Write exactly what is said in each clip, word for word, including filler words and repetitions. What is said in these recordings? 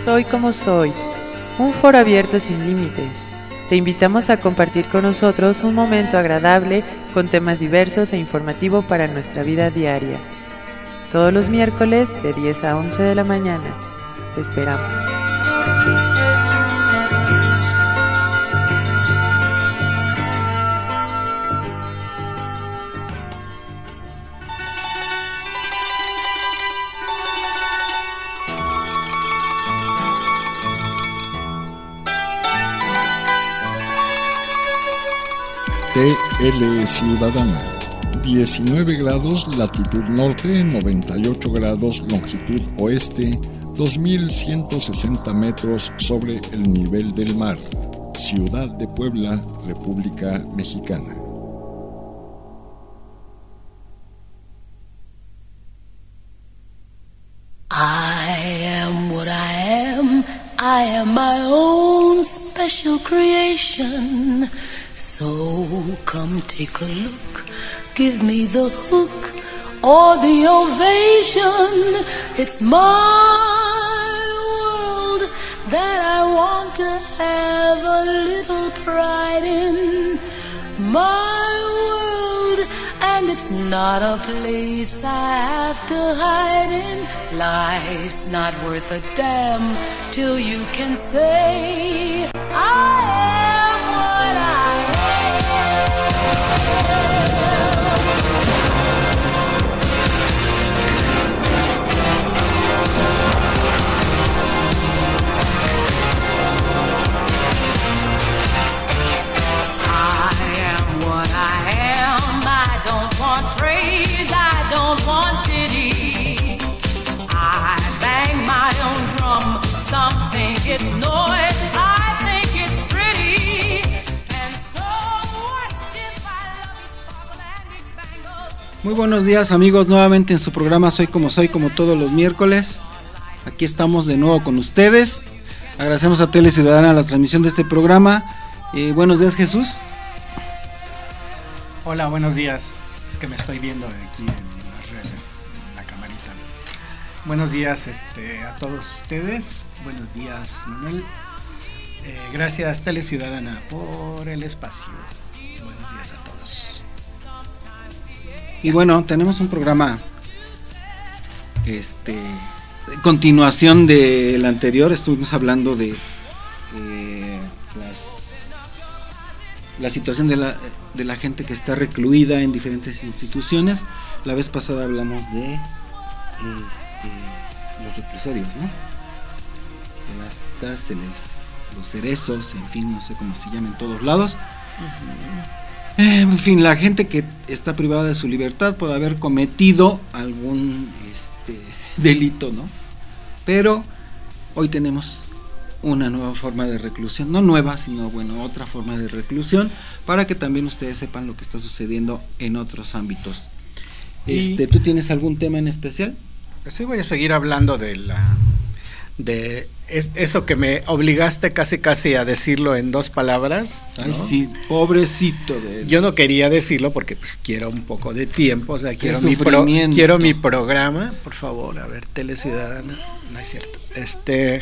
Soy como soy, un foro abierto sin límites. Te invitamos a compartir con nosotros un momento agradable con temas diversos e informativo para nuestra vida diaria. Todos los miércoles de diez a once de la mañana. Te esperamos. T L Ciudadana, diecinueve grados latitud norte, noventa y ocho grados longitud oeste, dos mil ciento sesenta metros sobre el nivel del mar, Ciudad de Puebla, República Mexicana. I am what I am, I am my own special creation. So come take a look, give me the hook or the ovation. It's my world that I want to have a little pride in. My world, and it's not a place I have to hide in. Life's not worth a damn till you can say I am what I am. It's noise, I think it's pretty. And so what if I love it sparkle and it bangles? Muy buenos días, amigos, nuevamente en su programa Soy como soy, como todos los miércoles. Aquí estamos de nuevo con ustedes. Agradecemos a Tele Ciudadana la transmisión de este programa. Eh, buenos días, Jesús. Hola, buenos días. Es que me estoy viendo aquí en las redes, en la camarita. Buenos días este, a todos ustedes. Buenos días, Manuel. Eh, gracias, Tele Ciudadana, por el espacio. Buenos días a todos. Y bueno, tenemos un programa, este, continuación del anterior. Estuvimos hablando de eh, las, la situación de la, de la gente que está recluida en diferentes instituciones. La vez pasada hablamos de este, los reclusorios, ¿no? Las cárceles, los cerezos, en fin, no sé cómo se llama en todos lados. Uh-huh. Eh, en fin, la gente que está privada de su libertad por haber cometido algún este, delito, ¿no? Pero hoy tenemos una nueva forma de reclusión, no nueva, sino bueno, otra forma de reclusión, para que también ustedes sepan lo que está sucediendo en otros ámbitos. Este, ¿tú tienes algún tema en especial? Sí, voy a seguir hablando de la de es, eso que me obligaste casi casi a decirlo en dos palabras, ¿no? Ay, sí, pobrecito de él. Yo no quería decirlo porque pues quiero un poco de tiempo, o sea, quiero mi pro, quiero mi programa, por favor, a ver, Tele Ciudadana, no es cierto. Este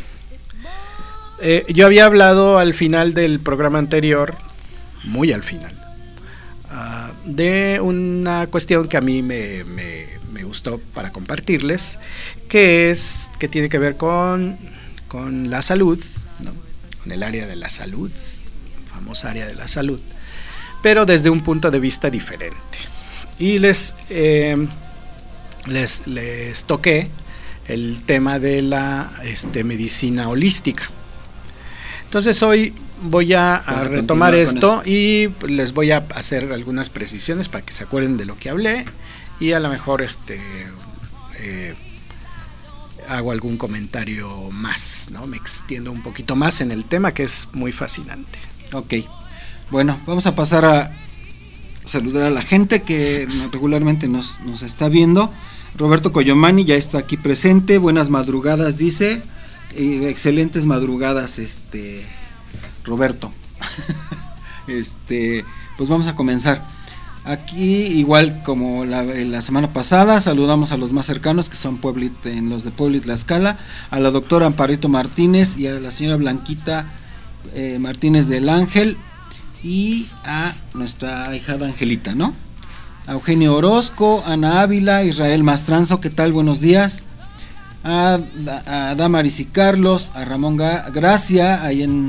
eh, yo había hablado al final del programa anterior, muy al final, uh, de una cuestión que a mí me, me me gustó para compartirles, que es que tiene que ver con, con la salud, ¿no? Con el área de la salud, famosa área de la salud, pero desde un punto de vista diferente. Y les eh, les, les toqué el tema de la este, medicina holística. Entonces hoy voy a, a retomar esto y les voy a hacer algunas precisiones para que se acuerden de lo que hablé. Y a lo mejor este eh, hago algún comentario más, ¿no? Me extiendo un poquito más en el tema, que es muy fascinante. Ok, bueno, vamos a pasar a saludar a la gente que regularmente nos, nos está viendo. Roberto Coyomani ya está aquí presente. Buenas madrugadas, dice. Y excelentes madrugadas, este Roberto. este, pues vamos a comenzar. Aquí, igual como la, la semana pasada, saludamos a los más cercanos, que son Pueblit, en los de Puebla y Tlaxcala, a la doctora Amparito Martínez y a la señora Blanquita eh, Martínez del Ángel, y a nuestra ahijada Angelita, ¿no? A Eugenio Orozco, Ana Ávila, Israel Mastranzo, ¿qué tal? Buenos días. A, a Damaris y Carlos, a Ramón Ga- Gracia, ahí en,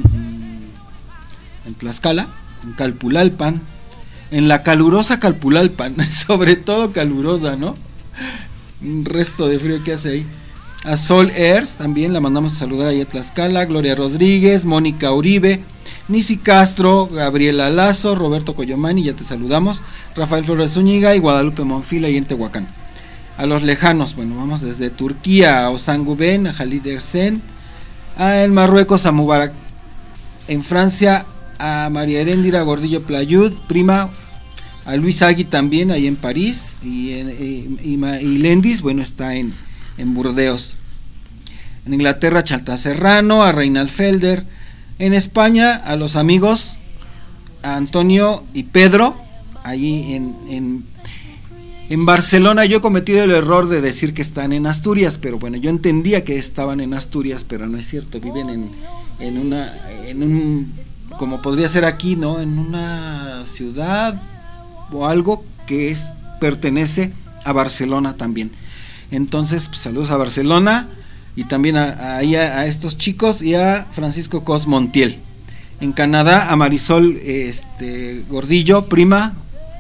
en Tlaxcala, en Calpulalpan, en la calurosa Calpulalpan, sobre todo calurosa, ¿no? Un resto de frío que hace ahí. A Sol Ers, también la mandamos a saludar ahí a Tlaxcala. Gloria Rodríguez, Mónica Uribe, Nisi Castro, Gabriela Lazo, Roberto Coyomani, ya te saludamos. Rafael Flores Zúñiga y Guadalupe Monfil ahí en Tehuacán. A los lejanos, bueno, vamos desde Turquía, a Osan Guben, a Khalid Ersen, a el Marruecos, a Mubarak, en Francia, a María Heréndira Gordillo Playud, prima, a Luis Agui también, ahí en París, y, y, y, y Lendis, bueno, está en, en Burdeos. En Inglaterra, Chalta Serrano, a Reinald Felder. En España, a los amigos, a Antonio y Pedro, allí en, en, en Barcelona. Yo he cometido el error de decir que están en Asturias, pero bueno, yo entendía que estaban en Asturias, pero no es cierto, viven en, en una, en un, como podría ser aquí, ¿no? En una ciudad o algo que es, pertenece a Barcelona también. Entonces, pues, saludos a Barcelona y también a, a, a, a estos chicos y a Francisco Cos Montiel. En Canadá, a Marisol este, Gordillo, prima.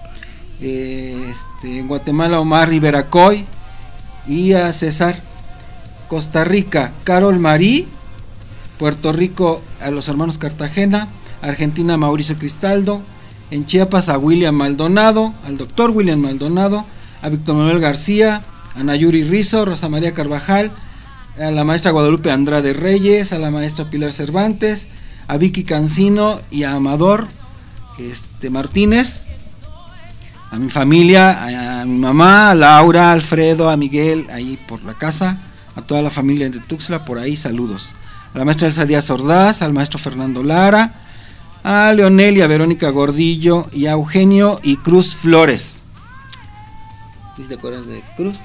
Este, en Guatemala, Omar Rivera Coy y a César. Costa Rica, Carol Marí. Puerto Rico, a los hermanos Cartagena. Argentina, Mauricio Cristaldo. En Chiapas, a William Maldonado, al doctor William Maldonado, a Víctor Manuel García, a Nayuri Rizo, Rosa María Carvajal, a la maestra Guadalupe Andrade Reyes, a la maestra Pilar Cervantes, a Vicky Cancino y a Amador este, Martínez, a mi familia, a mi mamá, a Laura, a Alfredo, a Miguel, ahí por la casa, a toda la familia de Tuxtla, por ahí, saludos. A la maestra Elsa Díaz Ordaz, al maestro Fernando Lara, a Leonel y a Verónica Gordillo y a Eugenio y Cruz Flores. ¿Te acuerdas de Cruz?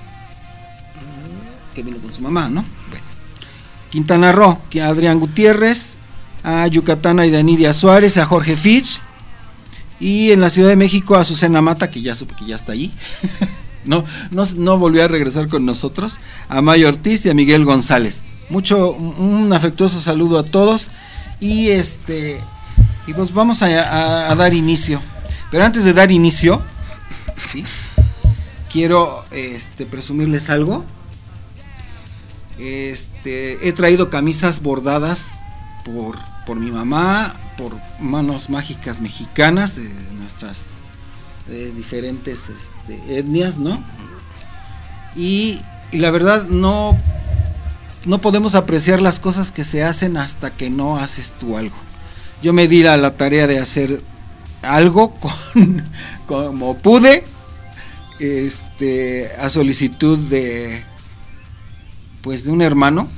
Que vino con su mamá, ¿no? Bueno. Quintana Roo, a Adrián Gutiérrez, a Yucatán, a Idanidia Suárez, a Jorge Fitch, y en la Ciudad de México a Azucena Mata, que ya supe que ya está allí. no, no, no volvió a regresar con nosotros, a Mayo Ortiz y a Miguel González. Mucho, un afectuoso saludo a todos, y este... Y pues vamos a, a, a dar inicio. Pero antes de dar inicio, ¿sí? Quiero este, presumirles algo. Este, he traído camisas bordadas por, por mi mamá, por manos mágicas mexicanas de nuestras de diferentes este, etnias, ¿no? Y, y la verdad no, no podemos apreciar las cosas que se hacen hasta que no haces tú algo. Yo me di a la tarea de hacer algo con, como pude, este, a solicitud de, pues, de un hermano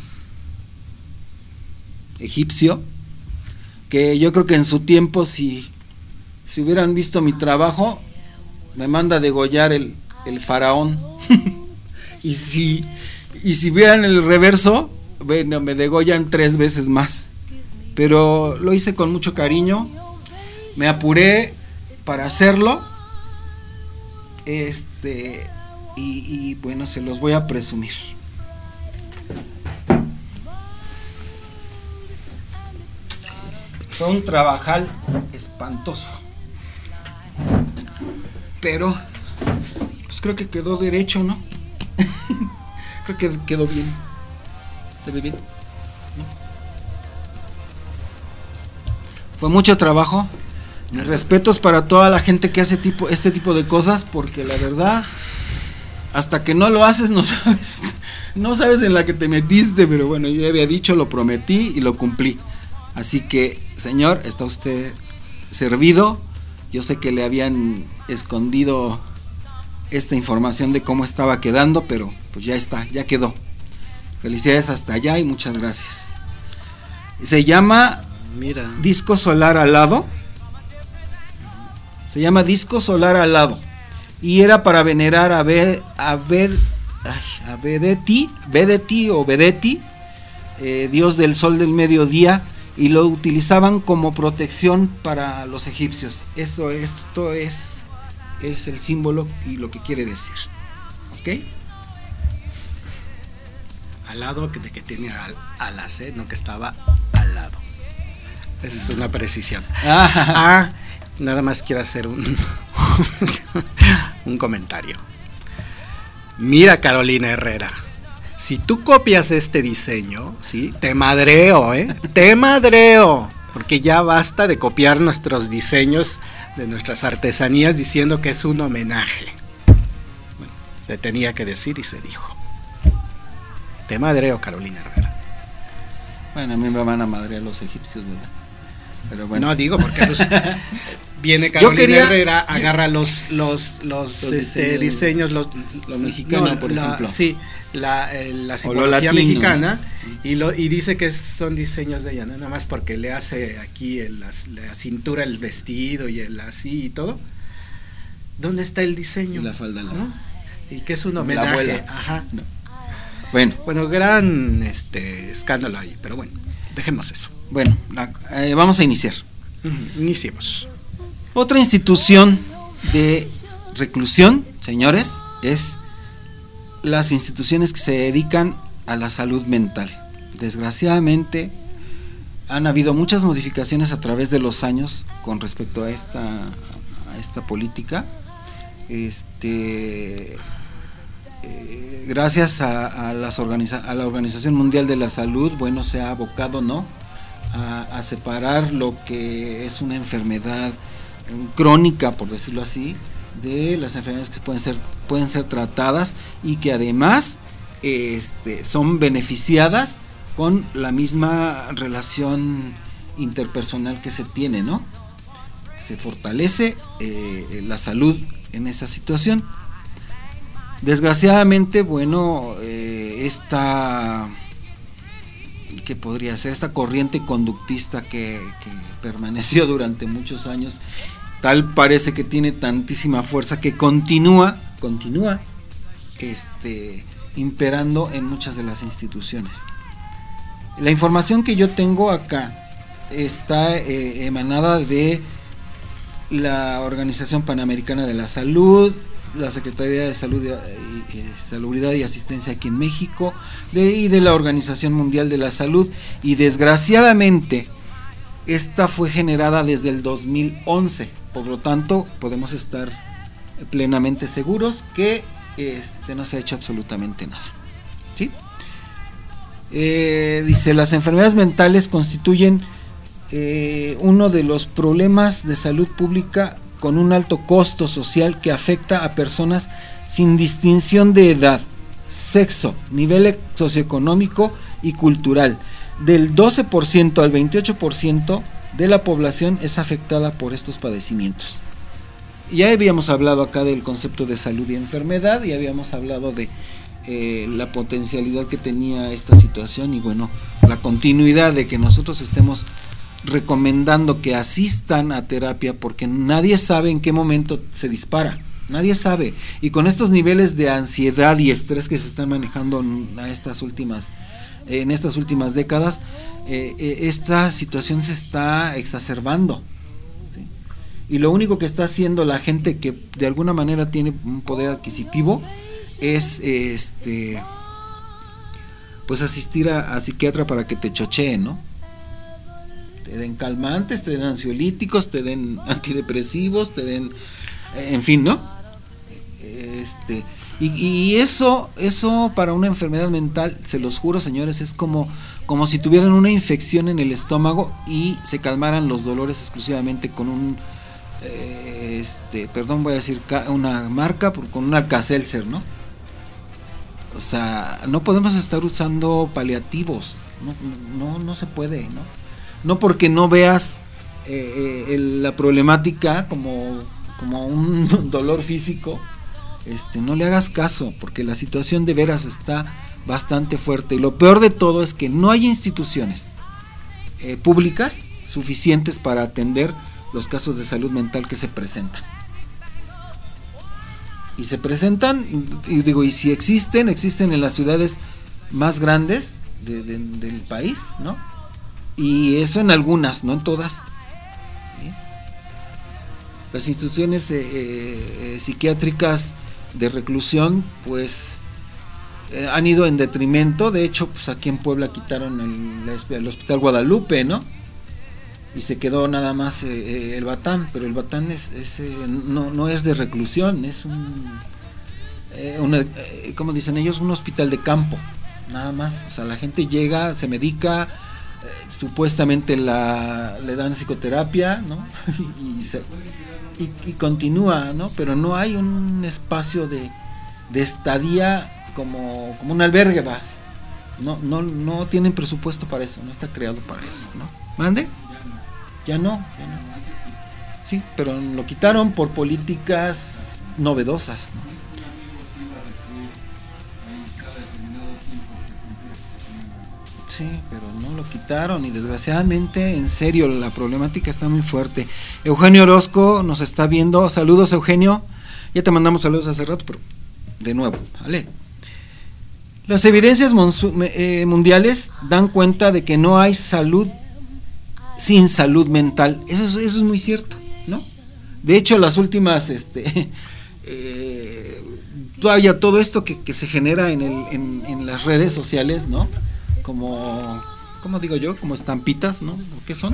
egipcio, que yo creo que en su tiempo, si, si hubieran visto mi trabajo, me manda a degollar el, el faraón. y si, y si vieran el reverso, bueno, me degollan tres veces más. Pero lo hice con mucho cariño, me apuré para hacerlo, este, y, y bueno, se los voy a presumir. Fue un trabajal espantoso, pero pues creo que quedó derecho, ¿no? Creo que quedó bien. ¿Se ve bien? Fue mucho trabajo. Mis respetos para toda la gente que hace tipo, este tipo de cosas, porque la verdad, hasta que no lo haces no sabes, no sabes en la que te metiste, pero bueno, yo había dicho, lo prometí y lo cumplí. Así que, señor, está usted servido. Yo sé que le habían escondido esta información de cómo estaba quedando, pero pues ya está, ya quedó. Felicidades hasta allá y muchas gracias. Se llama... Mira. Disco solar alado. Se llama disco solar alado. y era para venerar a Be, a, Be, a Vedeti, Vedeti o Vedeti, eh, dios del sol del mediodía, y lo utilizaban como protección para los egipcios. Eso, esto es, es el símbolo y lo que quiere decir. ¿Ok? Al lado de que tiene al, alas, ¿eh? No que estaba al lado. Es una precisión. Ah, nada más quiero hacer un, un comentario. Mira, Carolina Herrera, si tú copias este diseño, ¿sí? Te madreo, ¿eh? Te madreo. Porque ya basta de copiar nuestros diseños de nuestras artesanías diciendo que es un homenaje. Bueno, se tenía que decir y se dijo. Te madreo, Carolina Herrera. Bueno, a mí me van a madrear los egipcios, ¿verdad? Pero bueno. No digo porque pues, viene Carolina quería, Herrera, agarra yo, los los los, los este, diseños, los lo mexicano, no, por la, ejemplo. Sí, la, eh, la simbología mexicana y lo y dice que son diseños de ella, ¿no? Nada más porque le hace aquí el, la, la cintura, el vestido y el así y todo. ¿Dónde está el diseño? Y la falda, ¿no? Y que es un homenaje. La abuela. Ajá. No. Bueno, bueno, gran este escándalo ahí, pero bueno, dejemos eso. Bueno, la, eh, vamos a iniciar. Uh-huh. Iniciemos. Otra institución de reclusión, señores, es las instituciones que se dedican a la salud mental. Desgraciadamente han habido muchas modificaciones a través de los años con respecto a esta a esta política. Este Eh, gracias a, a, las organiza- a la Organización Mundial de la Salud, bueno, se ha abocado, ¿no?, a, a separar lo que es una enfermedad crónica, por decirlo así, de las enfermedades que pueden ser pueden ser tratadas y que además este, son beneficiadas con la misma relación interpersonal que se tiene, ¿no? Se fortalece eh, la salud en esa situación. Desgraciadamente, bueno, eh, esta, ¿qué podría ser? Esta corriente conductista que, que permaneció durante muchos años, tal parece que tiene tantísima fuerza que continúa, continúa, este, imperando en muchas de las instituciones. La información que yo tengo acá está eh, emanada de la Organización Panamericana de la Salud, la Secretaría de Salud y, y Salubridad y Asistencia aquí en México, de, y de la Organización Mundial de la Salud, y desgraciadamente esta fue generada desde el dos mil once, por lo tanto podemos estar plenamente seguros que este, no se ha hecho absolutamente nada, ¿sí? Eh, dice, las enfermedades mentales constituyen eh, uno de los problemas de salud pública con un alto costo social que afecta a personas sin distinción de edad, sexo, nivel socioeconómico y cultural. Del doce por ciento al veintiocho por ciento de la población es afectada por estos padecimientos. Ya habíamos hablado acá del concepto de salud y enfermedad, y habíamos hablado de eh, la potencialidad que tenía esta situación, y bueno, la continuidad de que nosotros estemos recomendando que asistan a terapia, porque nadie sabe en qué momento se dispara, nadie sabe, y con estos niveles de ansiedad y estrés que se están manejando en estas últimas en estas últimas décadas, eh, eh, esta situación se está exacerbando, ¿sí? Y lo único que está haciendo la gente que de alguna manera tiene un poder adquisitivo es este pues asistir a, a psiquiatra para que te chocheen, ¿no? Te den calmantes, te den ansiolíticos, te den antidepresivos, te den, en fin, ¿no? Este, y, y eso, eso para una enfermedad mental, se los juro, señores, es como, como si tuvieran una infección en el estómago y se calmaran los dolores exclusivamente con un, eh, este, perdón, voy a decir una marca, con un Alka-Seltzer, ¿no? O sea, no podemos estar usando paliativos, no, no, no se puede, ¿no? No porque no veas eh, eh, la problemática como, como un dolor físico, este, no le hagas caso, porque la situación de veras está bastante fuerte, y lo peor de todo es que no hay instituciones eh, públicas suficientes para atender los casos de salud mental que se presentan. y se presentan, y digo, y si existen, existen en las ciudades más grandes de, de, del país, ¿no? Y eso en algunas, no en todas. ¿Sí? Las instituciones eh, eh, psiquiátricas de reclusión, pues eh, han ido en detrimento. De hecho, pues aquí en Puebla quitaron el, el Hospital Guadalupe, ¿no? Y se quedó nada más eh, el Batán, pero el Batán es, es eh, no, no es de reclusión, es un, eh, una, eh, como dicen ellos, un hospital de campo, nada más. O sea, la gente llega, se medica, eh, supuestamente la, le dan psicoterapia, ¿no? y, se, y, y continúa, ¿no? Pero no hay un espacio de, de estadía como, como un albergue, vas. No, no, no tienen presupuesto para eso, no está creado para eso, ¿no? ¿Mande? Ya no, ya no. Sí, pero lo quitaron por políticas novedosas, ¿no? Sí, pero no lo quitaron y desgraciadamente, en serio, la problemática está muy fuerte. Eugenio Orozco nos está viendo. Saludos, Eugenio. Ya te mandamos saludos hace rato, pero de nuevo, ¿vale? Las evidencias monsu- eh, mundiales dan cuenta de que no hay salud sin salud mental. Eso es, eso es muy cierto, ¿no? De hecho, las últimas, este, eh, todavía todo esto que, que se genera en, el, en, en las redes sociales, ¿no? Como, ¿cómo digo yo? Como estampitas, ¿no? ¿Qué son?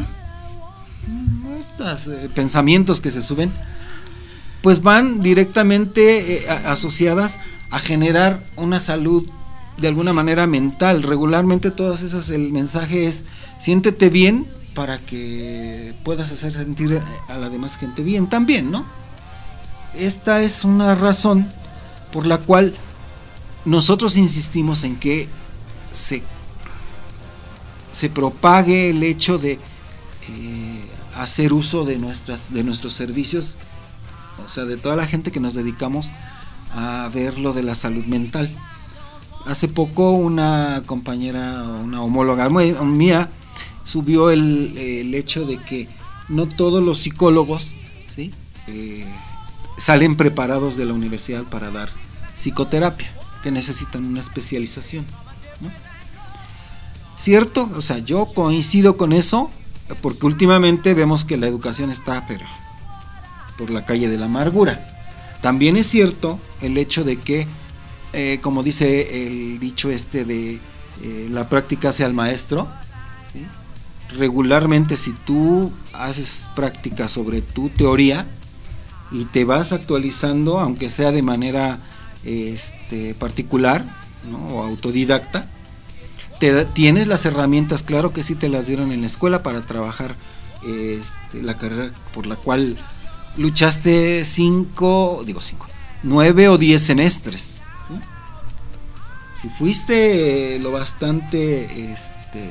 Estos eh, pensamientos que se suben, pues van directamente eh, a, asociadas a generar una salud de alguna manera mental. Regularmente todas esas, el mensaje es: siéntete bien para que puedas hacer sentir a la demás gente bien también, ¿no? Esta es una razón por la cual nosotros insistimos en que se, se propague el hecho de eh, hacer uso de nuestras, de nuestros servicios, o sea, de toda la gente que nos dedicamos a ver lo de la salud mental. Hace poco una compañera, una homóloga mía, subió el, el hecho de que no todos los psicólogos, ¿sí? eh, salen preparados de la universidad para dar psicoterapia, que necesitan una especialización, ¿no? ¿Cierto? O sea, yo coincido con eso, porque últimamente vemos que la educación está pero por la calle de la amargura. También es cierto el hecho de que, eh, como dice el dicho este de eh, la práctica hace al maestro, ¿sí? Regularmente, si tú haces práctica sobre tu teoría y te vas actualizando, aunque sea de manera este, particular, ¿no? O autodidacta, te, tienes las herramientas, claro que sí te las dieron en la escuela para trabajar este, la carrera por la cual luchaste cinco, digo cinco, nueve o diez semestres, ¿no? Si fuiste lo bastante este,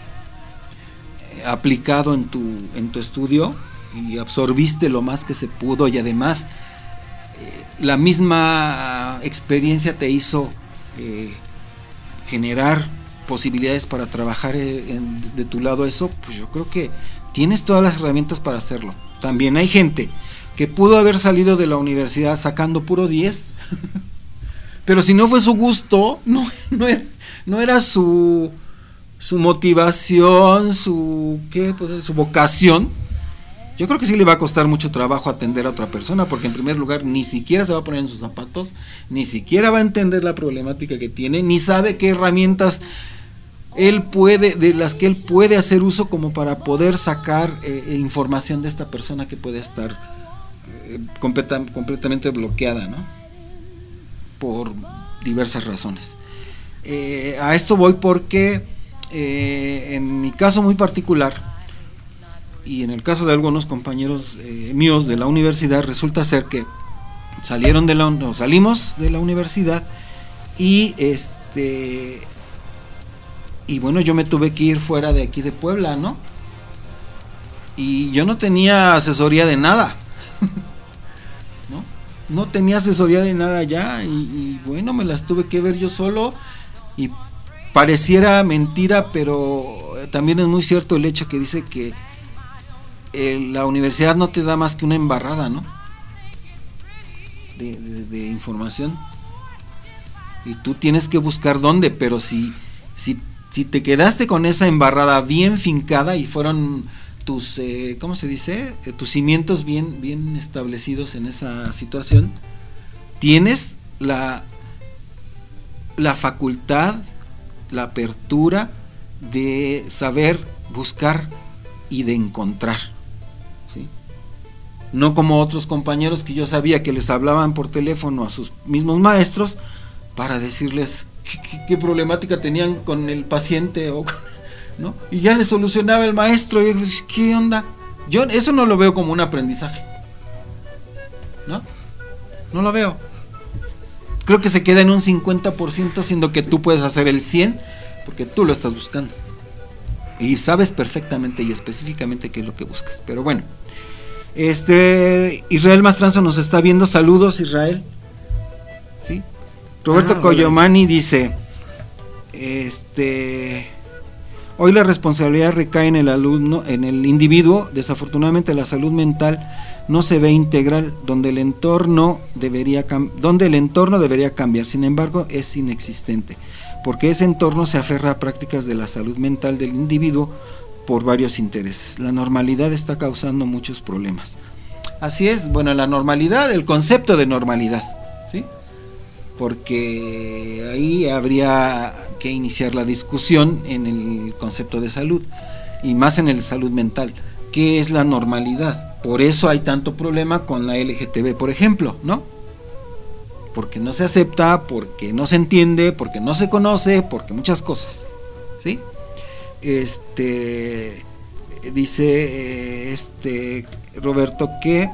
aplicado en tu, en tu estudio y absorbiste lo más que se pudo, y además eh, la misma experiencia te hizo eh, generar posibilidades para trabajar en, de tu lado eso, pues yo creo que tienes todas las herramientas para hacerlo. También hay gente que pudo haber salido de la universidad sacando puro diez, pero si no fue su gusto, no, no, era, no era su su motivación, su ¿qué? Pues, su vocación. Yo creo que sí le va a costar mucho trabajo atender a otra persona, porque en primer lugar ni siquiera se va a poner en sus zapatos, ni siquiera va a entender la problemática que tiene, ni sabe qué herramientas él puede, de las que él puede hacer uso como para poder sacar eh, información de esta persona que puede estar eh, completa, completamente bloqueada, ¿no? Por diversas razones. Eh, a esto voy porque Eh, en mi caso muy particular y en el caso de algunos compañeros eh, míos de la universidad, resulta ser que salieron de la no, salimos de la universidad y este y bueno, yo me tuve que ir fuera de aquí de Puebla, ¿no? Y yo no tenía asesoría de nada. ¿No? No tenía asesoría de nada ya y, y bueno, me las tuve que ver yo solo. Y pareciera mentira, pero también es muy cierto el hecho que dice que eh, la universidad no te da más que una embarrada, ¿no? De, de, de información y tú tienes que buscar dónde, pero si, si, si te quedaste con esa embarrada bien fincada y fueron tus, eh, ¿cómo se dice? Eh, tus cimientos bien, bien establecidos en esa situación, tienes la, la facultad, la apertura de saber buscar y de encontrar, ¿sí? No como otros compañeros que yo sabía que les hablaban por teléfono a sus mismos maestros para decirles qué, qué problemática tenían con el paciente, o, ¿no? Y ya les solucionaba el maestro. Y yo, ¿qué onda? Yo eso no lo veo como un aprendizaje, ¿no? No lo veo. Creo que se queda en un cincuenta por ciento, siendo que tú puedes hacer el cien por ciento porque tú lo estás buscando y sabes perfectamente y específicamente qué es lo que buscas. Pero bueno, este Israel Mastranzo nos está viendo. Saludos, Israel. ¿Sí? Roberto ah, Coyomani vale. Dice, este, hoy la responsabilidad recae en el alumno, en el individuo. Desafortunadamente la salud mental no se ve integral, donde el entorno debería cam- donde el entorno debería cambiar. Sin embargo, es inexistente, porque ese entorno se aferra a prácticas de la salud mental del individuo por varios intereses. La normalidad está causando muchos problemas. Así es, bueno, la normalidad, el concepto de normalidad, ¿sí? Porque ahí habría que iniciar la discusión en el concepto de salud, y más en el salud mental. ¿Qué es la normalidad? Por eso hay tanto problema con la L G T B, por ejemplo, ¿no? Porque no se acepta, porque no se entiende, porque no se conoce, porque muchas cosas, ¿sí? Este dice este Roberto que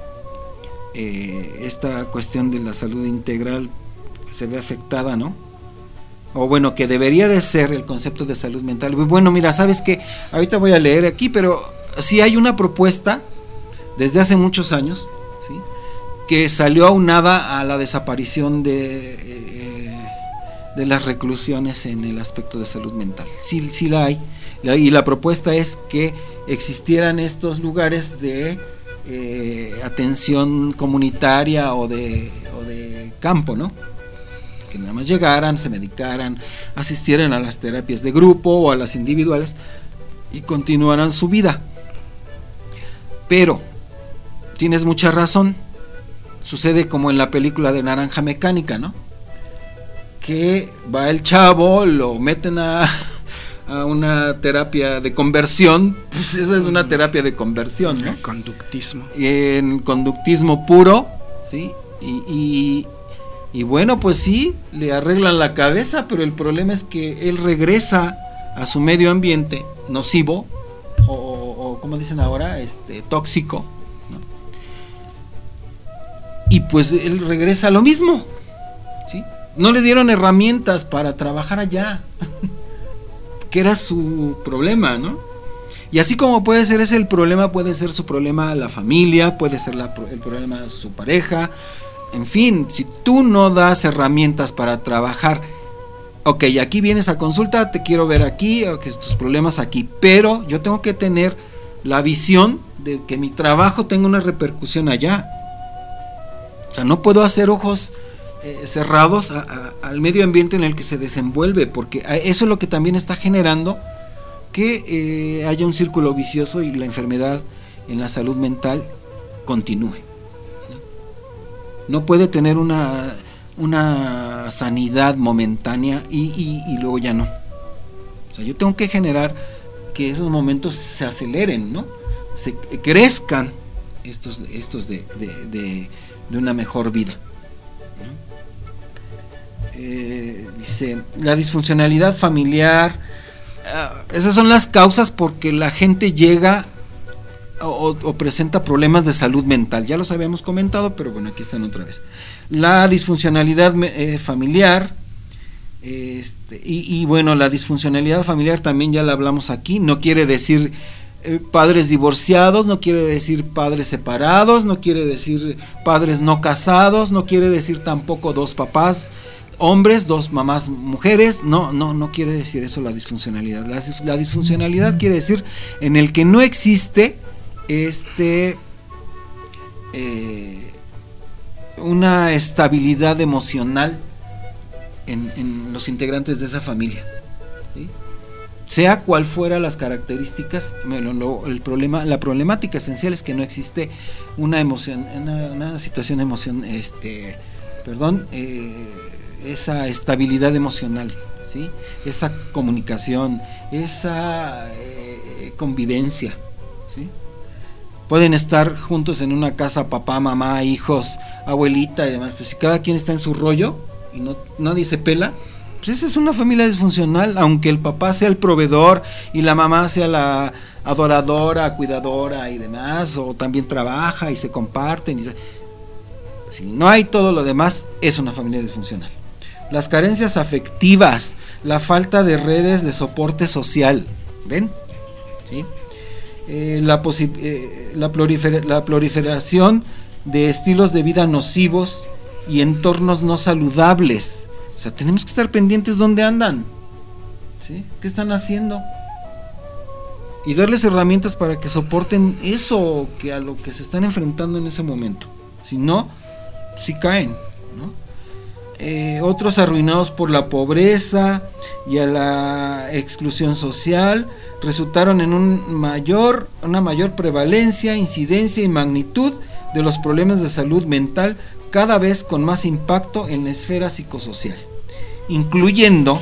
eh, esta cuestión de la salud integral se ve afectada, ¿no? O bueno, que debería de ser el concepto de salud mental. Bueno, mira, sabes que ahorita voy a leer aquí, pero sí hay una propuesta desde hace muchos años, ¿sí?, que salió aunada a la desaparición de, eh, de las reclusiones en el aspecto de salud mental. Sí, sí la hay, y la propuesta es que existieran estos lugares de eh, atención comunitaria o de, o de campo, ¿no? Que nada más llegaran, se medicaran, asistieran a las terapias de grupo o a las individuales y continuaran su vida. Pero tienes mucha razón. Sucede como en la película de Naranja Mecánica, ¿no? Que va el chavo, lo meten a, a una terapia de conversión. Pues esa es una terapia de conversión, ¿no? El conductismo. En conductismo puro, ¿sí? Y, y, y bueno, pues sí, le arreglan la cabeza, pero el problema es que él regresa a su medio ambiente nocivo, o, o, o como dicen ahora, este, tóxico, ¿no? Y pues él regresa a lo mismo, ¿sí? No le dieron herramientas para trabajar allá, que era su problema, ¿no? Y así como puede ser ese el problema, puede ser su problema la familia, puede ser la, el problema su pareja, en fin, si tú no das herramientas para trabajar, ok, aquí vienes a consulta, te quiero ver aquí, okay, tus problemas aquí, pero yo tengo que tener la visión de que mi trabajo tenga una repercusión allá. O sea, no puedo hacer ojos eh, cerrados a, a, al medio ambiente en el que se desenvuelve, porque eso es lo que también está generando que eh, haya un círculo vicioso y la enfermedad en la salud mental continúe. No, no puede tener una, una sanidad momentánea y, y, y luego ya no. O sea, yo tengo que generar que esos momentos se aceleren, ¿no? Se crezcan estos, estos de, de, de de una mejor vida, ¿no? Eh, dice, la disfuncionalidad familiar, uh, esas son las causas porque la gente llega o, o presenta problemas de salud mental. Ya los habíamos comentado, pero bueno, aquí están otra vez. La disfuncionalidad eh, familiar, este, y, y bueno, la disfuncionalidad familiar también ya la hablamos aquí. No quiere decir padres divorciados, no quiere decir padres separados, no quiere decir padres no casados, no quiere decir tampoco dos papás hombres, dos mamás mujeres, no, no, no quiere decir eso la disfuncionalidad. La, la disfuncionalidad quiere decir en el que no existe este eh, una estabilidad emocional en, en los integrantes de esa familia, ¿sí? Sea cual fuera las características. Bueno, lo, el problema, la problemática esencial es que no existe una emoción, una, una situación emoción, este, perdón, eh, esa estabilidad emocional, ¿sí? Esa comunicación, esa eh, convivencia, ¿sí? Pueden estar juntos en una casa, papá, mamá, hijos, abuelita y demás, pues si cada quien está en su rollo y no nadie se pela, pues esa es una familia disfuncional, aunque el papá sea el proveedor y la mamá sea la adoradora, cuidadora y demás, o también trabaja y se comparten. Y se... Si no hay todo lo demás, es una familia disfuncional. Las carencias afectivas, la falta de redes de soporte social, ¿ven? ¿Sí? Eh, la, eh, la, prolifer la proliferación de estilos de vida nocivos y entornos no saludables. O sea, tenemos que estar pendientes dónde andan, ¿sí? ¿Qué están haciendo? Y darles herramientas para que soporten eso que a lo que se están enfrentando en ese momento. Si no, sí caen, ¿no? Eh, otros arruinados por la pobreza y a la exclusión social resultaron en un mayor, una mayor prevalencia, incidencia y magnitud de los problemas de salud mental, cada vez con más impacto en la esfera psicosocial, incluyendo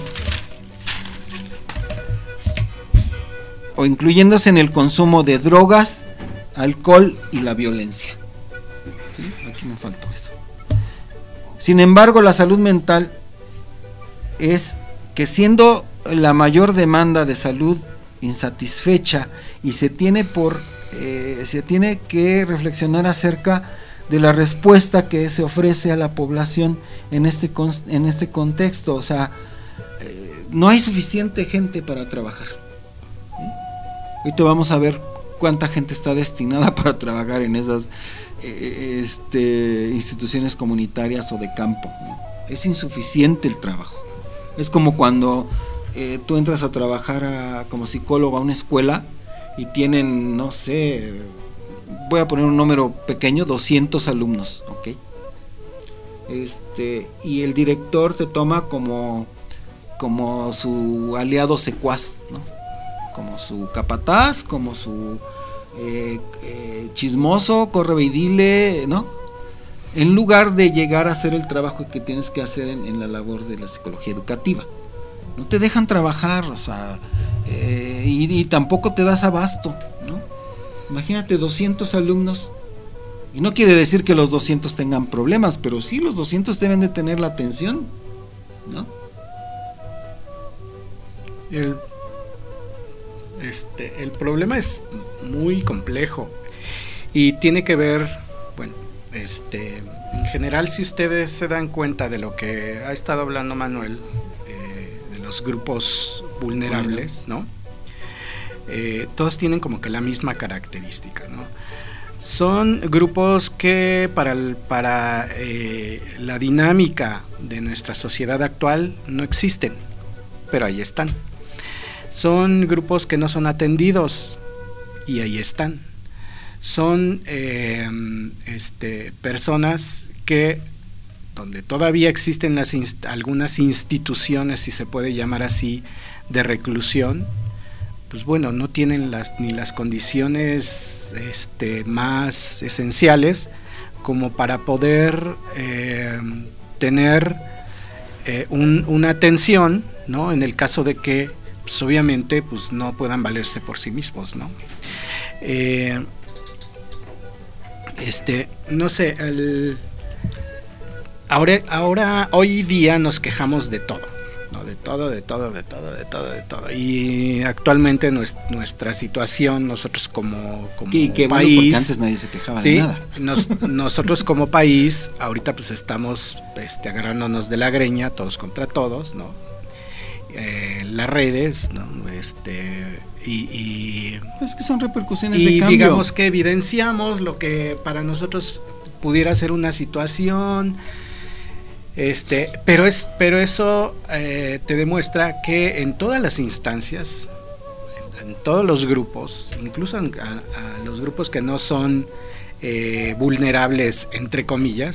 o incluyéndose en el consumo de drogas, alcohol y la violencia. ¿Sí? Aquí me faltó eso. Sin embargo, la salud mental es que, siendo la mayor demanda de salud insatisfecha, y se tiene por eh, se tiene que reflexionar acerca de la respuesta que se ofrece a la población en este con, en este contexto. O sea, eh, no hay suficiente gente para trabajar. ¿Sí? Ahorita vamos a ver cuánta gente está destinada para trabajar en esas eh, este, instituciones comunitarias o de campo, ¿no? Es insuficiente el trabajo. Es como cuando eh, tú entras a trabajar a, como psicólogo a una escuela y tienen, no sé, voy a poner un número pequeño, doscientos alumnos, ¿ok? Este, y el director te toma como, como su aliado secuaz, ¿no? Como su capataz, como su eh, eh, chismoso, corre y dile, ¿no? En lugar de llegar a hacer el trabajo que tienes que hacer en, en la labor de la psicología educativa. No te dejan trabajar, o sea, eh, y, y tampoco te das abasto, ¿no? Imagínate doscientos alumnos, y no quiere decir que los doscientos tengan problemas, pero sí los doscientos deben de tener la atención, ¿no? El, este, el problema es muy complejo y tiene que ver, bueno, este, en general, si ustedes se dan cuenta de lo que ha estado hablando Manuel, eh, de los grupos vulnerables, ¿no? Eh, todos tienen como que la misma característica, ¿no? Son grupos que para, el, para eh, la dinámica de nuestra sociedad actual no existen, pero ahí están. Son grupos que no son atendidos y ahí están. Son eh, este, personas que, donde todavía existen las inst- algunas instituciones, si se puede llamar así, de reclusión, pues bueno, no tienen las ni las condiciones este, más esenciales como para poder eh, tener eh, un, una atención, ¿no? En el caso de que, pues obviamente, pues no puedan valerse por sí mismos, ¿no? Eh, este, no sé, el, ahora, ahora, hoy día nos quejamos de todo. De todo, de todo, de todo, de todo, de todo. Y actualmente nuestra situación, nosotros como, como y qué país, bueno, porque antes nadie se quejaba ¿sí? de nada. Nos, nosotros como país, ahorita pues estamos este, agarrándonos de la greña, todos contra todos, ¿no? Eh, las redes, ¿no? Este, y, y es que son repercusiones y de cambio. Digamos que evidenciamos lo que para nosotros pudiera ser una situación. Este, pero es, pero eso eh, te demuestra que en todas las instancias, en, en todos los grupos, incluso en, a, a los grupos que no son eh, vulnerables, entre comillas,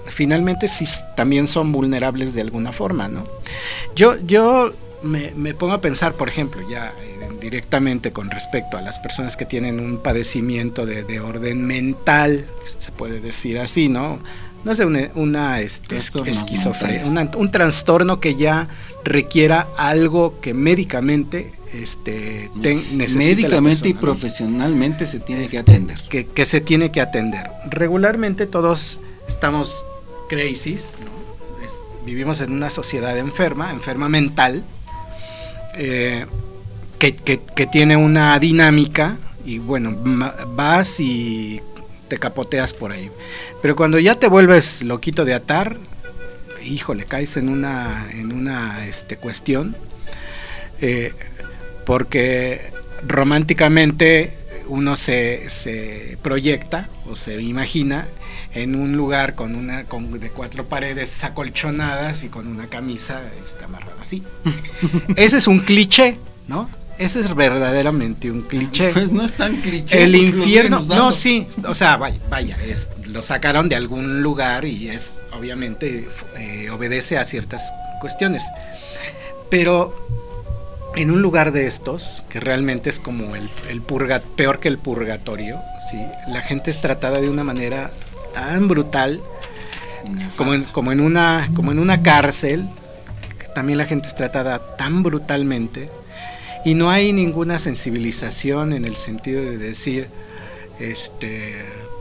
finalmente sí también son vulnerables de alguna forma, ¿no? Yo, yo me, me pongo a pensar, por ejemplo, ya eh, directamente con respecto a las personas que tienen un padecimiento de, de orden mental, se puede decir así, ¿no? No sé, una, una este, esquizofrenia, una, un trastorno que ya requiera algo que médicamente este, ten, necesita médicamente persona, y ¿no? profesionalmente se tiene este, que atender. Que, que se tiene que atender. Regularmente todos estamos crisis, ¿no? Es, vivimos en una sociedad enferma, enferma mental, eh, que, que, que tiene una dinámica y bueno, vas y te capoteas por ahí. Pero cuando ya te vuelves loquito de atar, híjole, caes en una, en una este, cuestión, eh, porque románticamente uno se, se proyecta o se imagina en un lugar con una con de cuatro paredes acolchonadas y con una camisa este, amarrada así. Ese es un cliché, ¿no? Eso es verdaderamente un cliché. Pues no es tan cliché. El infierno, no, sí, o sea, vaya, vaya es, lo sacaron de algún lugar y es, obviamente, eh, obedece a ciertas cuestiones. Pero en un lugar de estos, que realmente es como el, el purga, peor que el purgatorio, ¿sí? La gente es tratada de una manera tan brutal, como en, como en una, como en una cárcel, también la gente es tratada tan brutalmente. Y no hay ninguna sensibilización en el sentido de decir, este,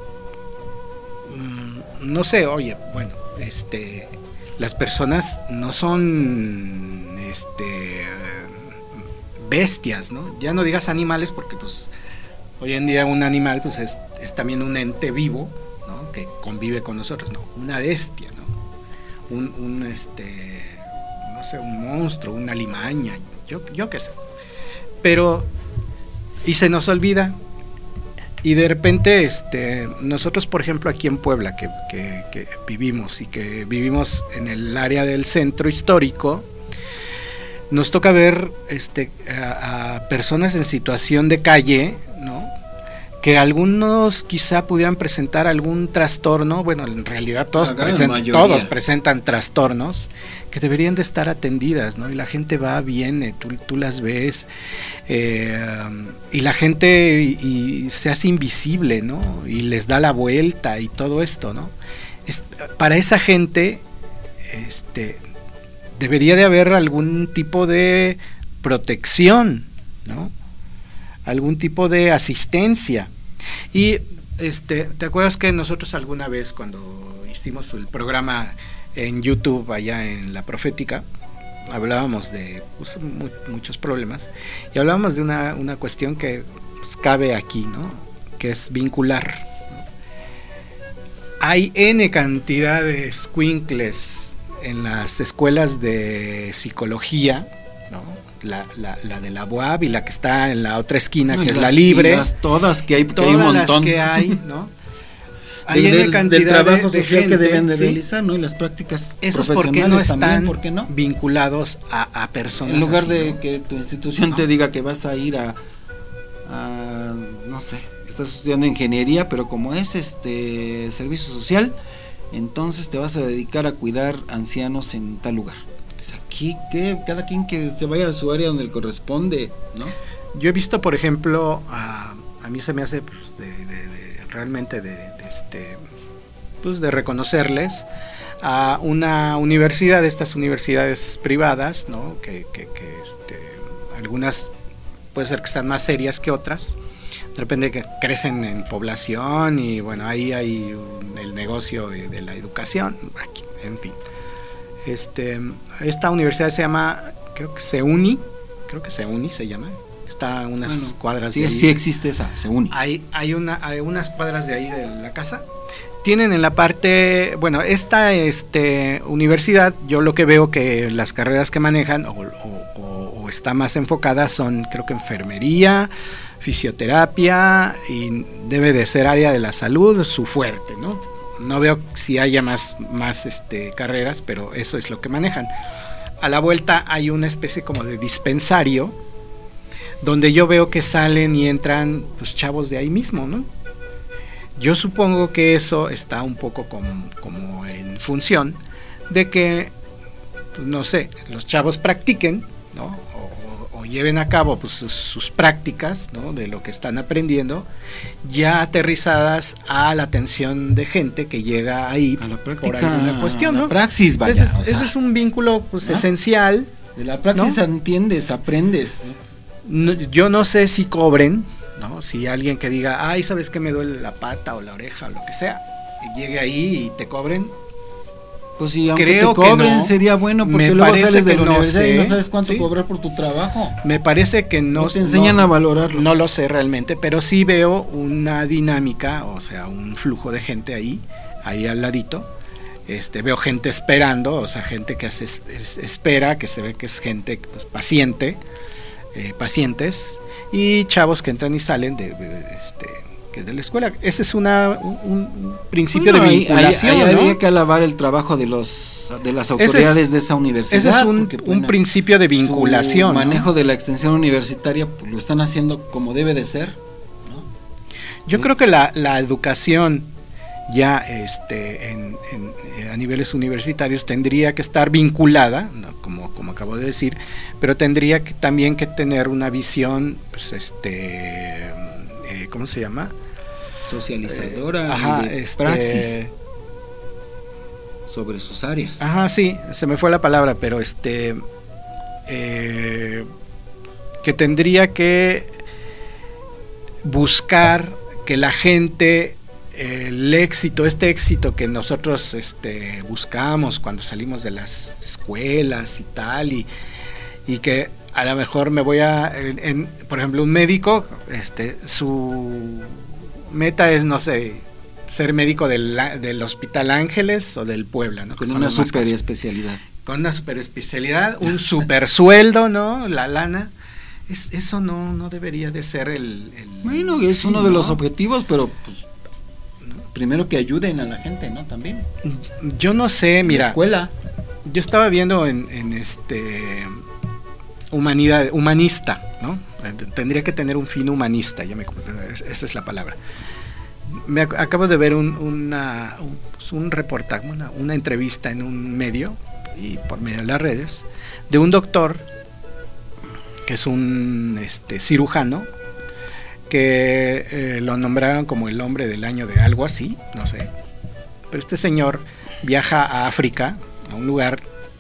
no sé, oye, bueno, este, las personas no son, este, bestias, ¿no? Ya no digas animales porque, pues, hoy en día un animal, pues, es, es también un ente vivo, ¿no? Que convive con nosotros, no, una bestia, ¿no? Un, un este, no sé, un monstruo, una alimaña, yo, yo qué sé. Pero, y se nos olvida, y de repente, este, nosotros, por ejemplo, aquí en Puebla, que, que, que vivimos, y que vivimos en el área del centro histórico, nos toca ver este, a, a personas en situación de calle, ¿no? Que algunos quizá pudieran presentar algún trastorno, bueno, en realidad todos, present, todos presentan trastornos que deberían de estar atendidas, ¿no? Y la gente va, viene, tú, tú las ves, eh, y la gente y, y se hace invisible, ¿no? Y les da la vuelta y todo esto, ¿no? Es, para esa gente, este, debería de haber algún tipo de protección, ¿no? Algún tipo de asistencia. Y este, ¿te acuerdas que nosotros alguna vez cuando hicimos el programa en YouTube allá en La Profética, hablábamos de pues, mu- muchos problemas y hablábamos de una, una cuestión que pues, cabe aquí, ¿no? Que es vincular, ¿no? Hay N cantidad de escuincles en las escuelas de psicología, ¿no? La, la, la de la U A B y la que está en la otra esquina, no, que es las, la libre. Las todas que hay, todas que hay un montón. Las que hay, ¿no? Hay del, N del trabajo de, de social gente, que deben de ¿sí? realizar, ¿no? Y las prácticas esos profesionales no están también, ¿por qué no? Vinculados a, a personas. En lugar así, de ¿no? que tu institución ¿no? te diga que vas a ir a, a no sé, estás estudiando ingeniería, pero como es este servicio social, entonces te vas a dedicar a cuidar ancianos en tal lugar. Pues aquí que cada quien que se vaya a su área donde le corresponde, ¿no? Yo he visto, por ejemplo, a, a mí se me hace pues, de, de, de, realmente de, de este pues de reconocerles a una universidad, de estas universidades privadas, ¿no? Que, que, que este, algunas puede ser que sean más serias que otras. De repente que crecen en población y bueno, ahí hay un, el negocio de, de la educación, aquí, en fin. Este, esta universidad se llama, creo que SEUNI, creo que SEUNI se llama, está a unas bueno, cuadras sí, de ahí. Sí existe esa, SEUNI. Hay, hay, una, hay unas cuadras de ahí de la casa. Tienen en la parte, bueno, esta este, universidad, yo lo que veo que las carreras que manejan o, o, o, o está más enfocada son, creo que enfermería, fisioterapia y debe de ser área de la salud su fuerte, ¿no? No veo si haya más, más este, carreras, pero eso es lo que manejan. A la vuelta hay una especie como de dispensario donde yo veo que salen y entran pues, chavos de ahí mismo, ¿no? Yo supongo que eso está un poco como, como en función de que, pues no sé, los chavos practiquen, ¿no? O, o lleven a cabo pues, sus, sus prácticas, ¿no? De lo que están aprendiendo, ya aterrizadas a la atención de gente que llega ahí a la práctica, por alguna cuestión, a la ¿no? praxis, vaya. Ese es, o sea, ese es un vínculo pues, ¿no? esencial. De la praxis, ¿no? Entiendes, aprendes. No, yo no sé si cobren, ¿no? Si alguien que diga, ay, ¿sabes qué? Me duele la pata o la oreja o lo que sea, y llegue ahí y te cobren. Pues sí, aunque creo te cobren que no, sería bueno, porque me luego sales de la no universidad sé, y no sabes cuánto ¿sí? cobrar por tu trabajo. Me parece que no, no te enseñan no, a valorarlo. No lo sé realmente, pero sí veo una dinámica, o sea, un flujo de gente ahí, ahí al ladito. Este, veo gente esperando, o sea, gente que hace, es, espera, que se ve que es gente pues, paciente, eh, pacientes, y chavos que entran y salen de, de, de, este, que es de la escuela. Ese es una, un, un principio bueno, de vinculación. Ahí, ahí, ahí ¿no? había que alabar el trabajo de los de las autoridades es, de esa universidad. Ese es un, porque, bueno, un principio de vinculación. Su manejo ¿no? de la extensión universitaria pues, lo están haciendo como debe de ser, ¿no? Yo eh, creo que la, la educación ya este en, en, a niveles universitarios tendría que estar vinculada, ¿no? como, como acabo de decir, pero tendría que, también que tener una visión, pues este, eh, ¿cómo se llama? Socializadora, eh, ajá, de este, praxis sobre sus áreas. Ajá, sí, se me fue la palabra, pero este, eh, que tendría que buscar que la gente el éxito, este éxito que nosotros este, buscamos cuando salimos de las escuelas y tal, y, y que a lo mejor me voy a, en, en, por ejemplo, un médico, este, su meta es, no sé, ser médico del, del Hospital Ángeles o del Puebla, ¿no? Con una super especialidad. Con una super especialidad, un super sueldo, ¿no? La lana. Es, eso no, no debería de ser el... el bueno, es sí, uno de ¿no? los objetivos, pero pues primero que ayuden a la gente, ¿no? También. Yo no sé, mira. La escuela. Yo estaba viendo en, en este humanidad, humanista, ¿no? Tendría que tener un fin humanista, ya me, esa es la palabra. Me acabo de ver un, una, un, un reportaje, una, una entrevista en un medio y por medio de las redes de un doctor que es un este, cirujano que eh, lo nombraron como el hombre del año de algo así, no sé. Pero este señor viaja a África, a un lugar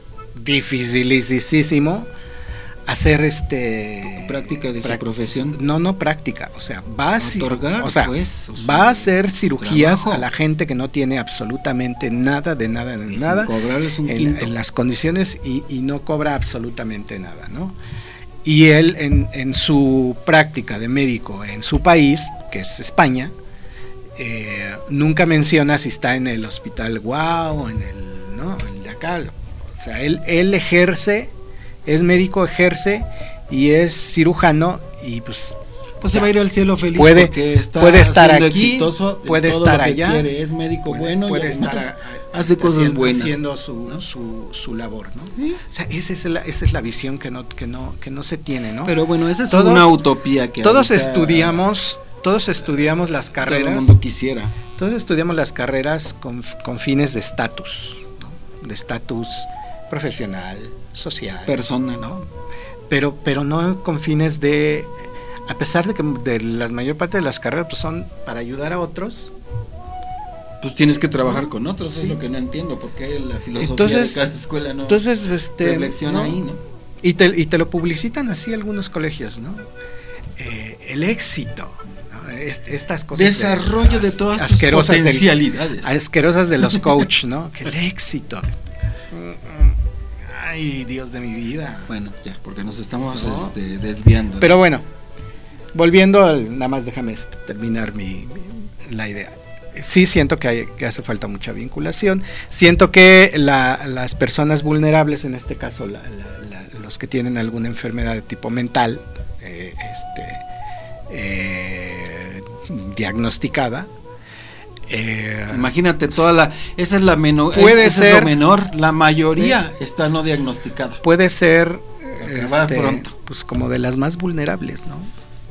dificilísimo, a hacer este práctica de su profesión. No, no práctica, o sea, va a otorgar, o sea, pues, o sea, va a hacer cirugías trabajo. A la gente que no tiene absolutamente nada de nada de y nada sin cobrarles un en, en las condiciones y, y no cobra absolutamente nada, ¿no? Y él en, en su práctica de médico en su país, que es España, eh, nunca menciona si está en el hospital Guau o en el, ¿no? el de acá. O sea, él, él ejerce, es médico, ejerce y es cirujano y pues... Pues se va a ir al cielo feliz puede, porque está puede estar aquí, exitoso en puede todo estar lo que allá, quiere, es médico puede, bueno, puede y estar a, hace cosas haciendo, buenas, haciendo su, ¿no? su, su labor, ¿no? ¿Sí? O sea, esa es la, esa es la visión que no, que no, que no se tiene, ¿no? Pero bueno, esa es todos, una utopía que todos estudiamos, todos estudiamos las carreras. Todo el mundo quisiera. Todos estudiamos las carreras con, con fines de estatus, ¿no? De estatus profesional, social, persona, ¿no? Pero, pero no con fines de, a pesar de que de la mayor parte de las carreras pues son para ayudar a otros. Pues tienes que trabajar con otros, sí. Es lo que no entiendo, porque la filosofía entonces, de cada escuela no entonces, este, reflexiona ¿no? ahí, ¿no? Y te, y te lo publicitan así algunos colegios, ¿no? Eh, el éxito, ¿no? Est, estas cosas. Desarrollo de, de todas asquerosas tus potencialidades. Del, asquerosas de los coach, ¿no? Que el éxito. Ay, Dios de mi vida. Bueno, ya, porque nos estamos ¿no? este, desviando. Pero bueno, volviendo al, nada más déjame este, terminar mi, mi, la idea. Sí siento que, hay, que hace falta mucha vinculación. Siento que la, las personas vulnerables, en este caso la, la, la, los que tienen alguna enfermedad de tipo mental, eh, este, eh, diagnosticada. Eh, Imagínate toda la, esa es la menor, puede esa ser es lo menor, la mayoría eh, está no diagnosticada. Puede ser este, pronto. pues como de las más vulnerables, ¿no?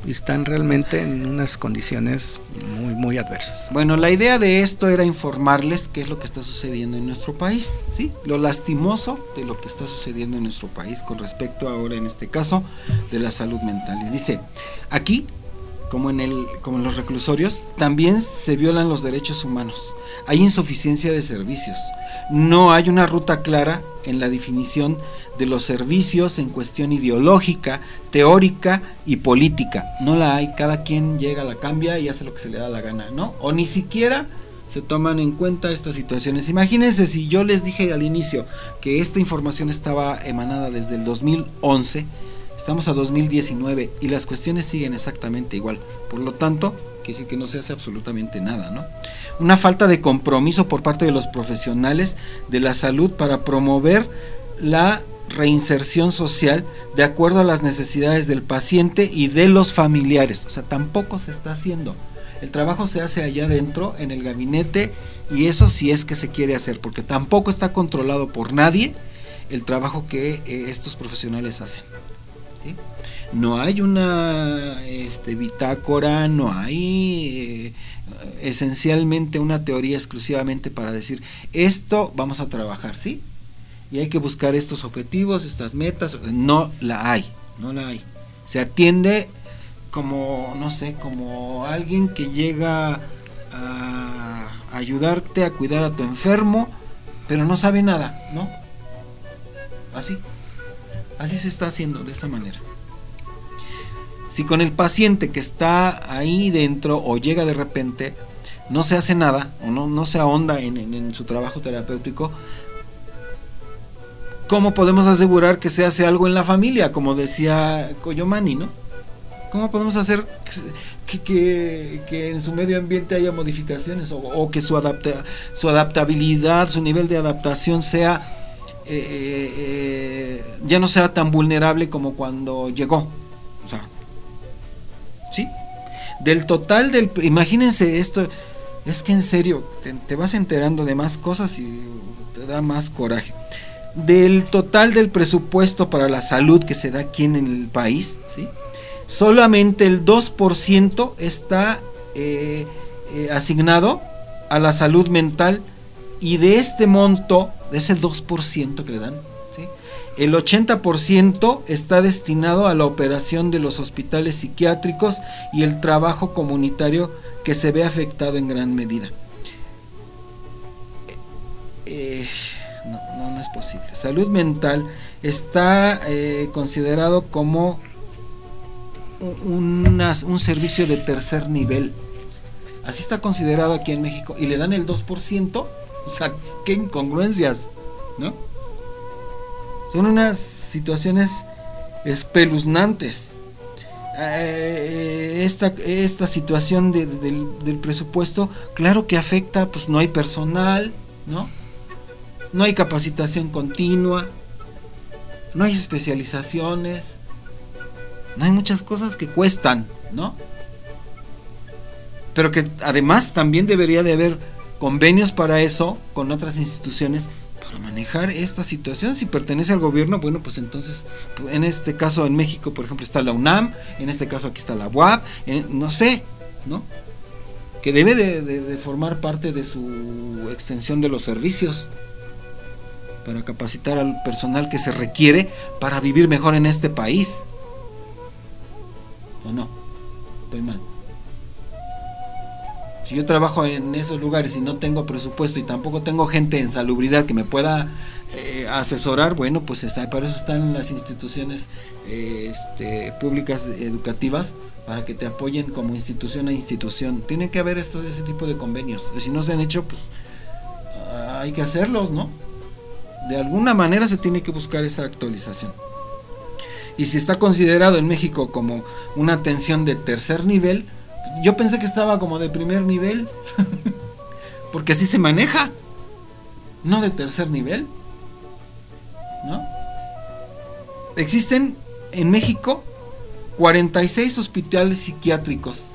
y están realmente en unas condiciones muy muy adversas. Bueno, la idea de esto era informarles qué es lo que está sucediendo en nuestro país, ¿sí? Lo lastimoso de lo que está sucediendo en nuestro país con respecto ahora, en este caso, de la salud mental. Y dice, aquí, como en el, como en los reclusorios, también se violan los derechos humanos. Hay insuficiencia de servicios. No hay una ruta clara en la definición de los servicios en cuestión ideológica, teórica y política. No la hay, cada quien llega, la cambia y hace lo que se le da la gana, ¿no? O ni siquiera se toman en cuenta estas situaciones. Imagínense si yo les dije al inicio que esta información estaba emanada desde el dos mil once, estamos a dos mil diecinueve y las cuestiones siguen exactamente igual. Por lo tanto, quiere decir que no se hace absolutamente nada, ¿no? Una falta de compromiso por parte de los profesionales de la salud para promover la reinserción social de acuerdo a las necesidades del paciente y de los familiares. O sea, tampoco se está haciendo. El trabajo se hace allá adentro, en el gabinete, y eso sí es que se quiere hacer, porque tampoco está controlado por nadie el trabajo que eh, estos profesionales hacen, ¿sí? No hay una este, bitácora, no hay eh, esencialmente una teoría exclusivamente para decir esto vamos a trabajar, ¿sí? Y hay que buscar estos objetivos, estas metas. No la hay, no la hay. Se atiende como, no sé, como alguien que llega a ayudarte a cuidar a tu enfermo, pero no sabe nada, ¿no? Así, así se está haciendo, de esta manera. Si con el paciente que está ahí dentro o llega de repente, no se hace nada, o no, no se ahonda en, en, en su trabajo terapéutico, ¿cómo podemos asegurar que se hace algo en la familia? Como decía Coyomani, ¿no? ¿Cómo podemos hacer que, que, que en su medio ambiente haya modificaciones o, o que su, adapta, su adaptabilidad, su nivel de adaptación sea eh, eh, ya no sea tan vulnerable como cuando llegó? O sea, ¿sí? Del total del... Imagínense esto, es que en serio, te, te vas enterando de más cosas y te da más coraje. Del total del presupuesto para la salud que se da aquí en el país, ¿sí? Solamente el dos por ciento está eh, eh, asignado a la salud mental, y de este monto, es el dos por ciento que le dan, ¿sí? El ochenta por ciento está destinado a la operación de los hospitales psiquiátricos y el trabajo comunitario, que se ve afectado en gran medida. Eh, no, no, no es posible. Salud mental está eh, considerado como Una, un servicio de tercer nivel. Así está considerado aquí en México, y le dan el dos por ciento. O sea, qué incongruencias, ¿no? Son unas situaciones espeluznantes. Eh, esta, esta situación de, de, del, del presupuesto, claro que afecta, pues no hay personal, ¿no? No hay capacitación continua, no hay especializaciones. No hay muchas cosas que cuestan, ¿no? Pero que además también debería de haber convenios para eso con otras instituciones para manejar esta situación. Si pertenece al gobierno, bueno, pues entonces, en este caso en México, por ejemplo, está la UNAM, en este caso aquí está la U A P, en, no sé, ¿no? Que debe de, de, de formar parte de su extensión de los servicios para capacitar al personal que se requiere para vivir mejor en este país. ¿O no? Estoy mal. Si yo trabajo en esos lugares y no tengo presupuesto y tampoco tengo gente en salubridad que me pueda eh, asesorar, bueno, pues está, para eso están las instituciones eh, este, públicas educativas, para que te apoyen como institución a institución. Tiene que haber esto, ese tipo de convenios. Si no se han hecho, pues hay que hacerlos, ¿no? De alguna manera se tiene que buscar esa actualización. Y si está considerado en México como una atención de tercer nivel, yo pensé que estaba como de primer nivel, porque así se maneja, no de tercer nivel, ¿no? Existen en México cuarenta y seis hospitales psiquiátricos.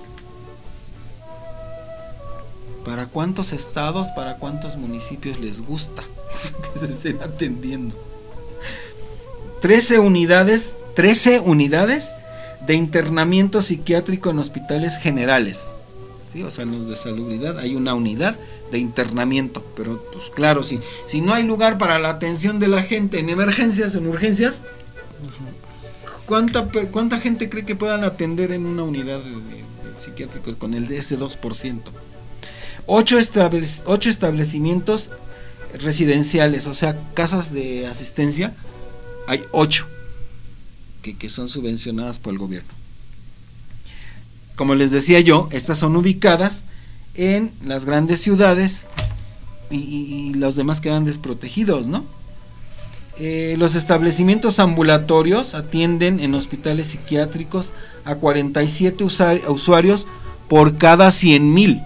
¿Para cuántos estados, para cuántos municipios les gusta que se estén atendiendo? trece unidades, trece unidades de internamiento psiquiátrico en hospitales generales. ¿Sí? O sea, en los de salubridad hay una unidad de internamiento, pero pues claro, si, si no hay lugar para la atención de la gente en emergencias, en urgencias, ¿cuánta, cuánta gente cree que puedan atender en una unidad de, de, de psiquiátrico con el de ese dos por ciento? Ocho, establec- ocho establecimientos residenciales, o sea, casas de asistencia, hay ocho que, que son subvencionadas por el gobierno. Como les decía yo, estas son ubicadas en las grandes ciudades y, y, y los demás quedan desprotegidos, ¿no? Eh, los establecimientos ambulatorios atienden en hospitales psiquiátricos a cuarenta y siete usa- usuarios por cada cien mil.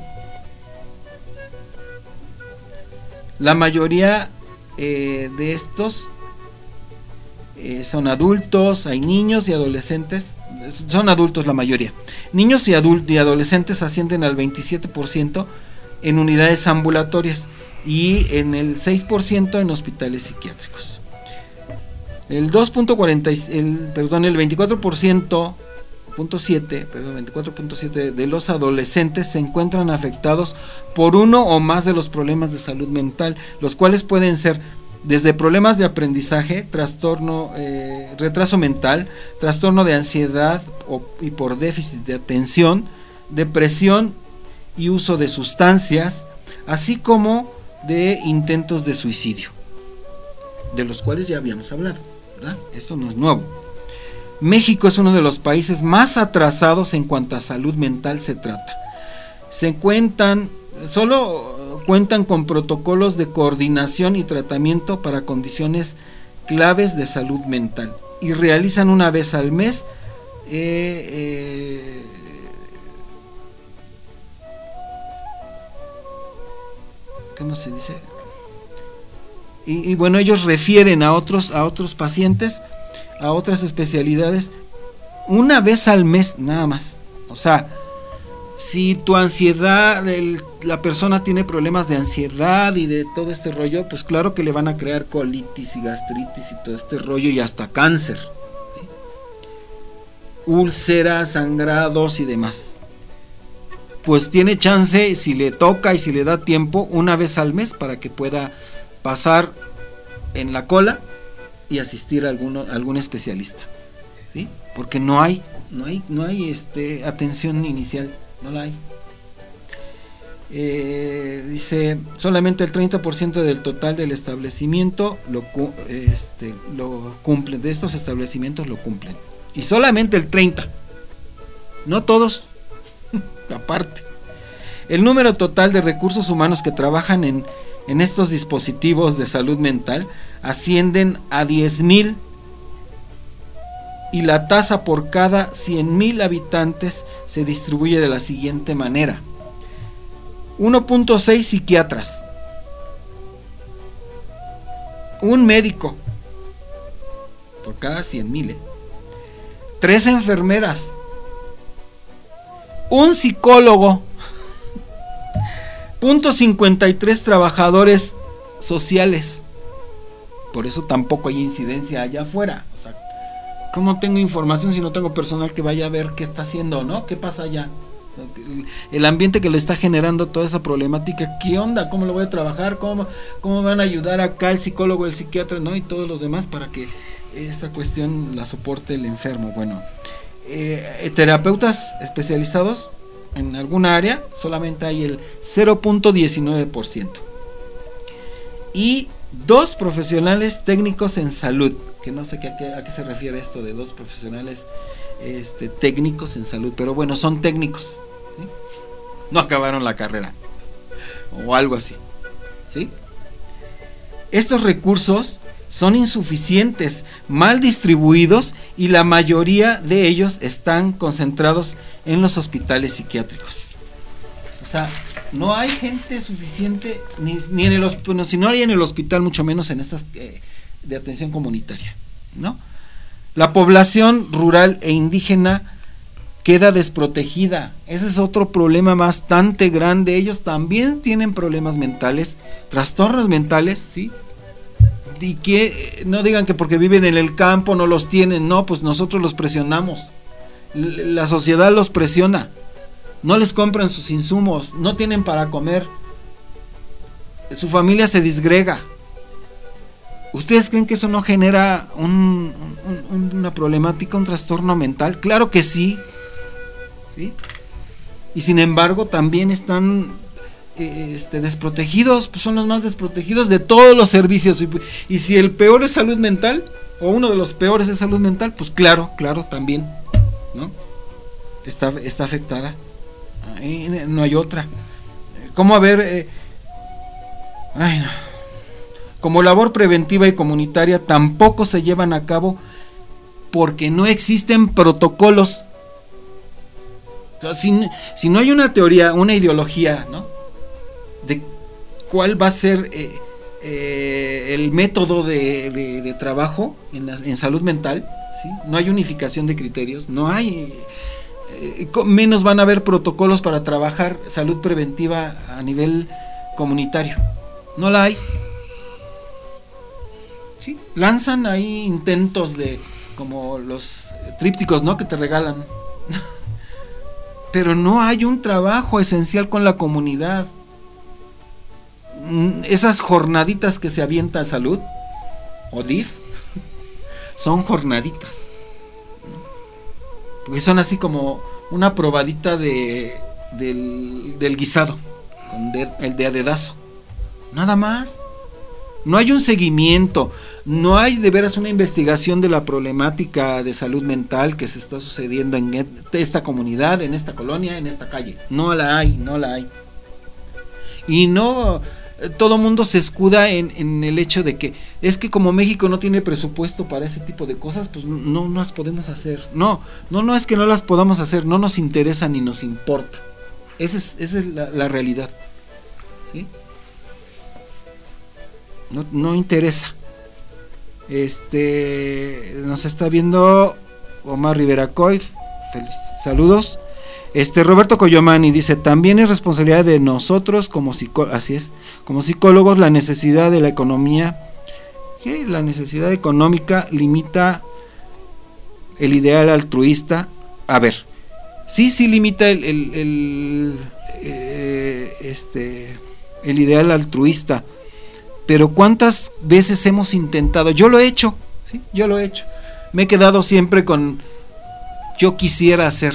La mayoría eh, de estos eh, son adultos, hay niños y adolescentes, son adultos la mayoría. Niños y, adult- y adolescentes ascienden al veintisiete por ciento en unidades ambulatorias y en el seis por ciento en hospitales psiquiátricos. El dos punto cuarenta, el, perdón, el veinticuatro por ciento punto siete, perdón, veinticuatro punto siete de los adolescentes se encuentran afectados por uno o más de los problemas de salud mental, los cuales pueden ser desde problemas de aprendizaje, trastorno, eh, retraso mental, trastorno de ansiedad o, y por déficit de atención, depresión y uso de sustancias, así como de intentos de suicidio, de los cuales ya habíamos hablado, ¿verdad? Esto no es nuevo. México es uno de los países más atrasados en cuanto a salud mental se trata. Se cuentan, solo cuentan con protocolos de coordinación y tratamiento para condiciones claves de salud mental y realizan una vez al mes eh, eh, ¿cómo se dice? Y, y bueno, ellos refieren a otros, a otros pacientes, a otras especialidades, una vez al mes nada más. O sea, si tu ansiedad, el, la persona tiene problemas de ansiedad y de todo este rollo, pues claro que le van a crear colitis y gastritis y todo este rollo y hasta cáncer, ¿sí? Úlceras, sangrados y demás. Pues tiene chance, si le toca y si le da tiempo, una vez al mes para que pueda pasar en la cola y asistir a alguno, a algún especialista, ¿sí? Porque no hay, no hay, no hay este, atención inicial, no la hay. Eh, dice, solamente el treinta por ciento del total del establecimiento lo, este, lo cumplen, de estos establecimientos lo cumplen. Y solamente el treinta, no todos, aparte. El número total de recursos humanos que trabajan en, en estos dispositivos de salud mental ascienden a diez mil y la tasa por cada cien mil habitantes se distribuye de la siguiente manera: uno punto seis psiquiatras, un médico por cada cien mil, ¿eh? tres enfermeras, un psicólogo, punto cincuenta y tres trabajadores sociales. Por eso tampoco hay incidencia allá afuera. O sea, ¿cómo tengo información si no tengo personal que vaya a ver qué está haciendo, ¿no? ¿Qué pasa allá? El ambiente que le está generando toda esa problemática, ¿qué onda? ¿Cómo lo voy a trabajar? ¿Cómo, cómo van a ayudar acá el psicólogo, el psiquiatra, ¿no? Y todos los demás para que esa cuestión la soporte el enfermo. Bueno, eh, terapeutas especializados en alguna área solamente hay el cero punto diecinueve por ciento. Y dos profesionales técnicos en salud, que no sé qué, a, qué, a qué se refiere esto de dos profesionales este, técnicos en salud, pero bueno, son técnicos, ¿sí? No acabaron la carrera o algo así, ¿sí? Estos recursos son insuficientes, mal distribuidos y la mayoría de ellos están concentrados en los hospitales psiquiátricos. O sea, no hay gente suficiente, ni, ni en el hospital, si no hay en el hospital, mucho menos en estas eh, de atención comunitaria, ¿no? La población rural e indígena queda desprotegida. Ese es otro problema bastante grande. Ellos también tienen problemas mentales, trastornos mentales, ¿sí? Y que no digan que porque viven en el campo no los tienen, no, pues nosotros los presionamos La sociedad los presiona, no les compran sus insumos, no tienen para comer, su familia se disgrega. ¿Ustedes creen que eso no genera un, un, una problemática, un trastorno mental? Claro que sí, ¿sí? Y sin embargo también están eh, este, desprotegidos, pues son los más desprotegidos de todos los servicios. Y, y si el peor es salud mental, o uno de los peores es salud mental, pues claro, claro, también, ¿no? Está, está afectada. Ahí no hay otra. ¿Cómo haber... Eh, ay, no. Como labor preventiva y comunitaria tampoco se llevan a cabo porque no existen protocolos. O sea, si, si no hay una teoría, una ideología, ¿no?, de cuál va a ser eh, eh, el método de, de, de trabajo en, la, en salud mental, ¿sí? No hay unificación de criterios, no hay, eh, menos van a haber protocolos para trabajar salud preventiva a nivel comunitario. No la hay. ¿Sí? Lanzan ahí intentos de, como los trípticos, ¿no?, que te regalan. Pero no hay un trabajo esencial con la comunidad. Esas jornaditas que se avienta Salud o D I F son jornaditas, porque son así como una probadita de del, del guisado con de, el de a dedazo, nada más. No hay un seguimiento, no hay de veras una investigación de la problemática de salud mental que se está sucediendo en esta comunidad, en esta colonia, en esta calle. No la hay, no la hay. Y no, todo mundo se escuda en, en el hecho de que es que como México no tiene presupuesto para ese tipo de cosas, pues no, no las podemos hacer. No, no, no es que no las podamos hacer, no nos interesa ni nos importa. Esa es, esa es la, la realidad, ¿sí? No, no interesa. Este nos está viendo Omar Rivera Coy, feliz, saludos. Este Roberto Coyomani dice: también es responsabilidad de nosotros como psicólogos, así es, como psicólogos, la necesidad de la economía, que la necesidad económica limita el ideal altruista. A ver, sí, sí limita el, el, el eh, este el ideal altruista. Pero ¿cuántas veces hemos intentado? Yo lo he hecho, ¿sí? Yo lo he hecho. Me he quedado siempre con yo quisiera hacer,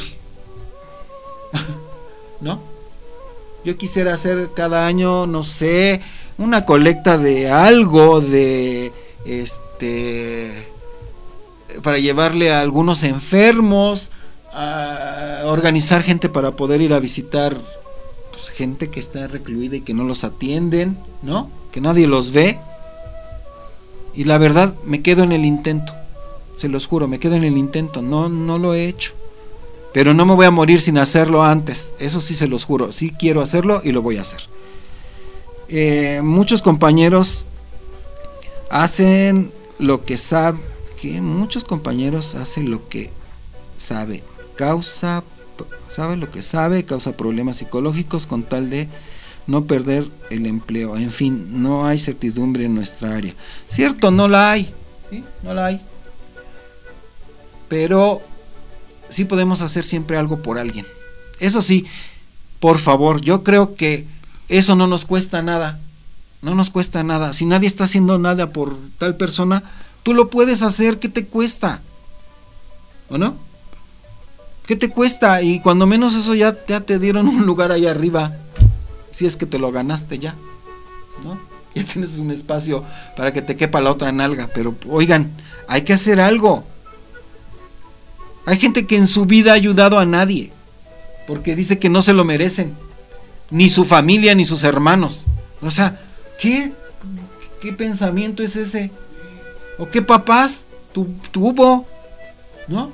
¿no? Yo quisiera hacer cada año, no sé, una colecta de algo, de este, para llevarle a algunos enfermos, a organizar gente para poder ir a visitar, pues, gente que está recluida y que no los atienden, ¿no?, que nadie los ve. Y la verdad me quedo en el intento, se los juro, me quedo en el intento. No, no lo he hecho, pero no me voy a morir sin hacerlo antes, eso sí se los juro. Sí quiero hacerlo y lo voy a hacer. Eh, muchos compañeros hacen lo que saben, que muchos compañeros hacen lo que sabe, causa, sabe lo que sabe, causa problemas psicológicos con tal de no perder el empleo. En fin, no hay certidumbre en nuestra área. Cierto, no la hay, ¿sí? No la hay. Pero sí podemos hacer siempre algo por alguien. Eso sí, por favor, yo creo que eso no nos cuesta nada. No nos cuesta nada. Si nadie está haciendo nada por tal persona, tú lo puedes hacer. ¿Qué te cuesta? ¿O no? ¿Qué te cuesta? Y cuando menos eso ya, ya te dieron un lugar allá arriba. Si es que te lo ganaste ya, ¿no? Ya tienes un espacio para que te quepa la otra nalga. Pero oigan, hay que hacer algo. Hay gente que en su vida ha ayudado a nadie porque dice que no se lo merecen, ni su familia ni sus hermanos. O sea, ¿qué, qué pensamiento es ese? ¿O qué papás tu, tuvo? ¿No?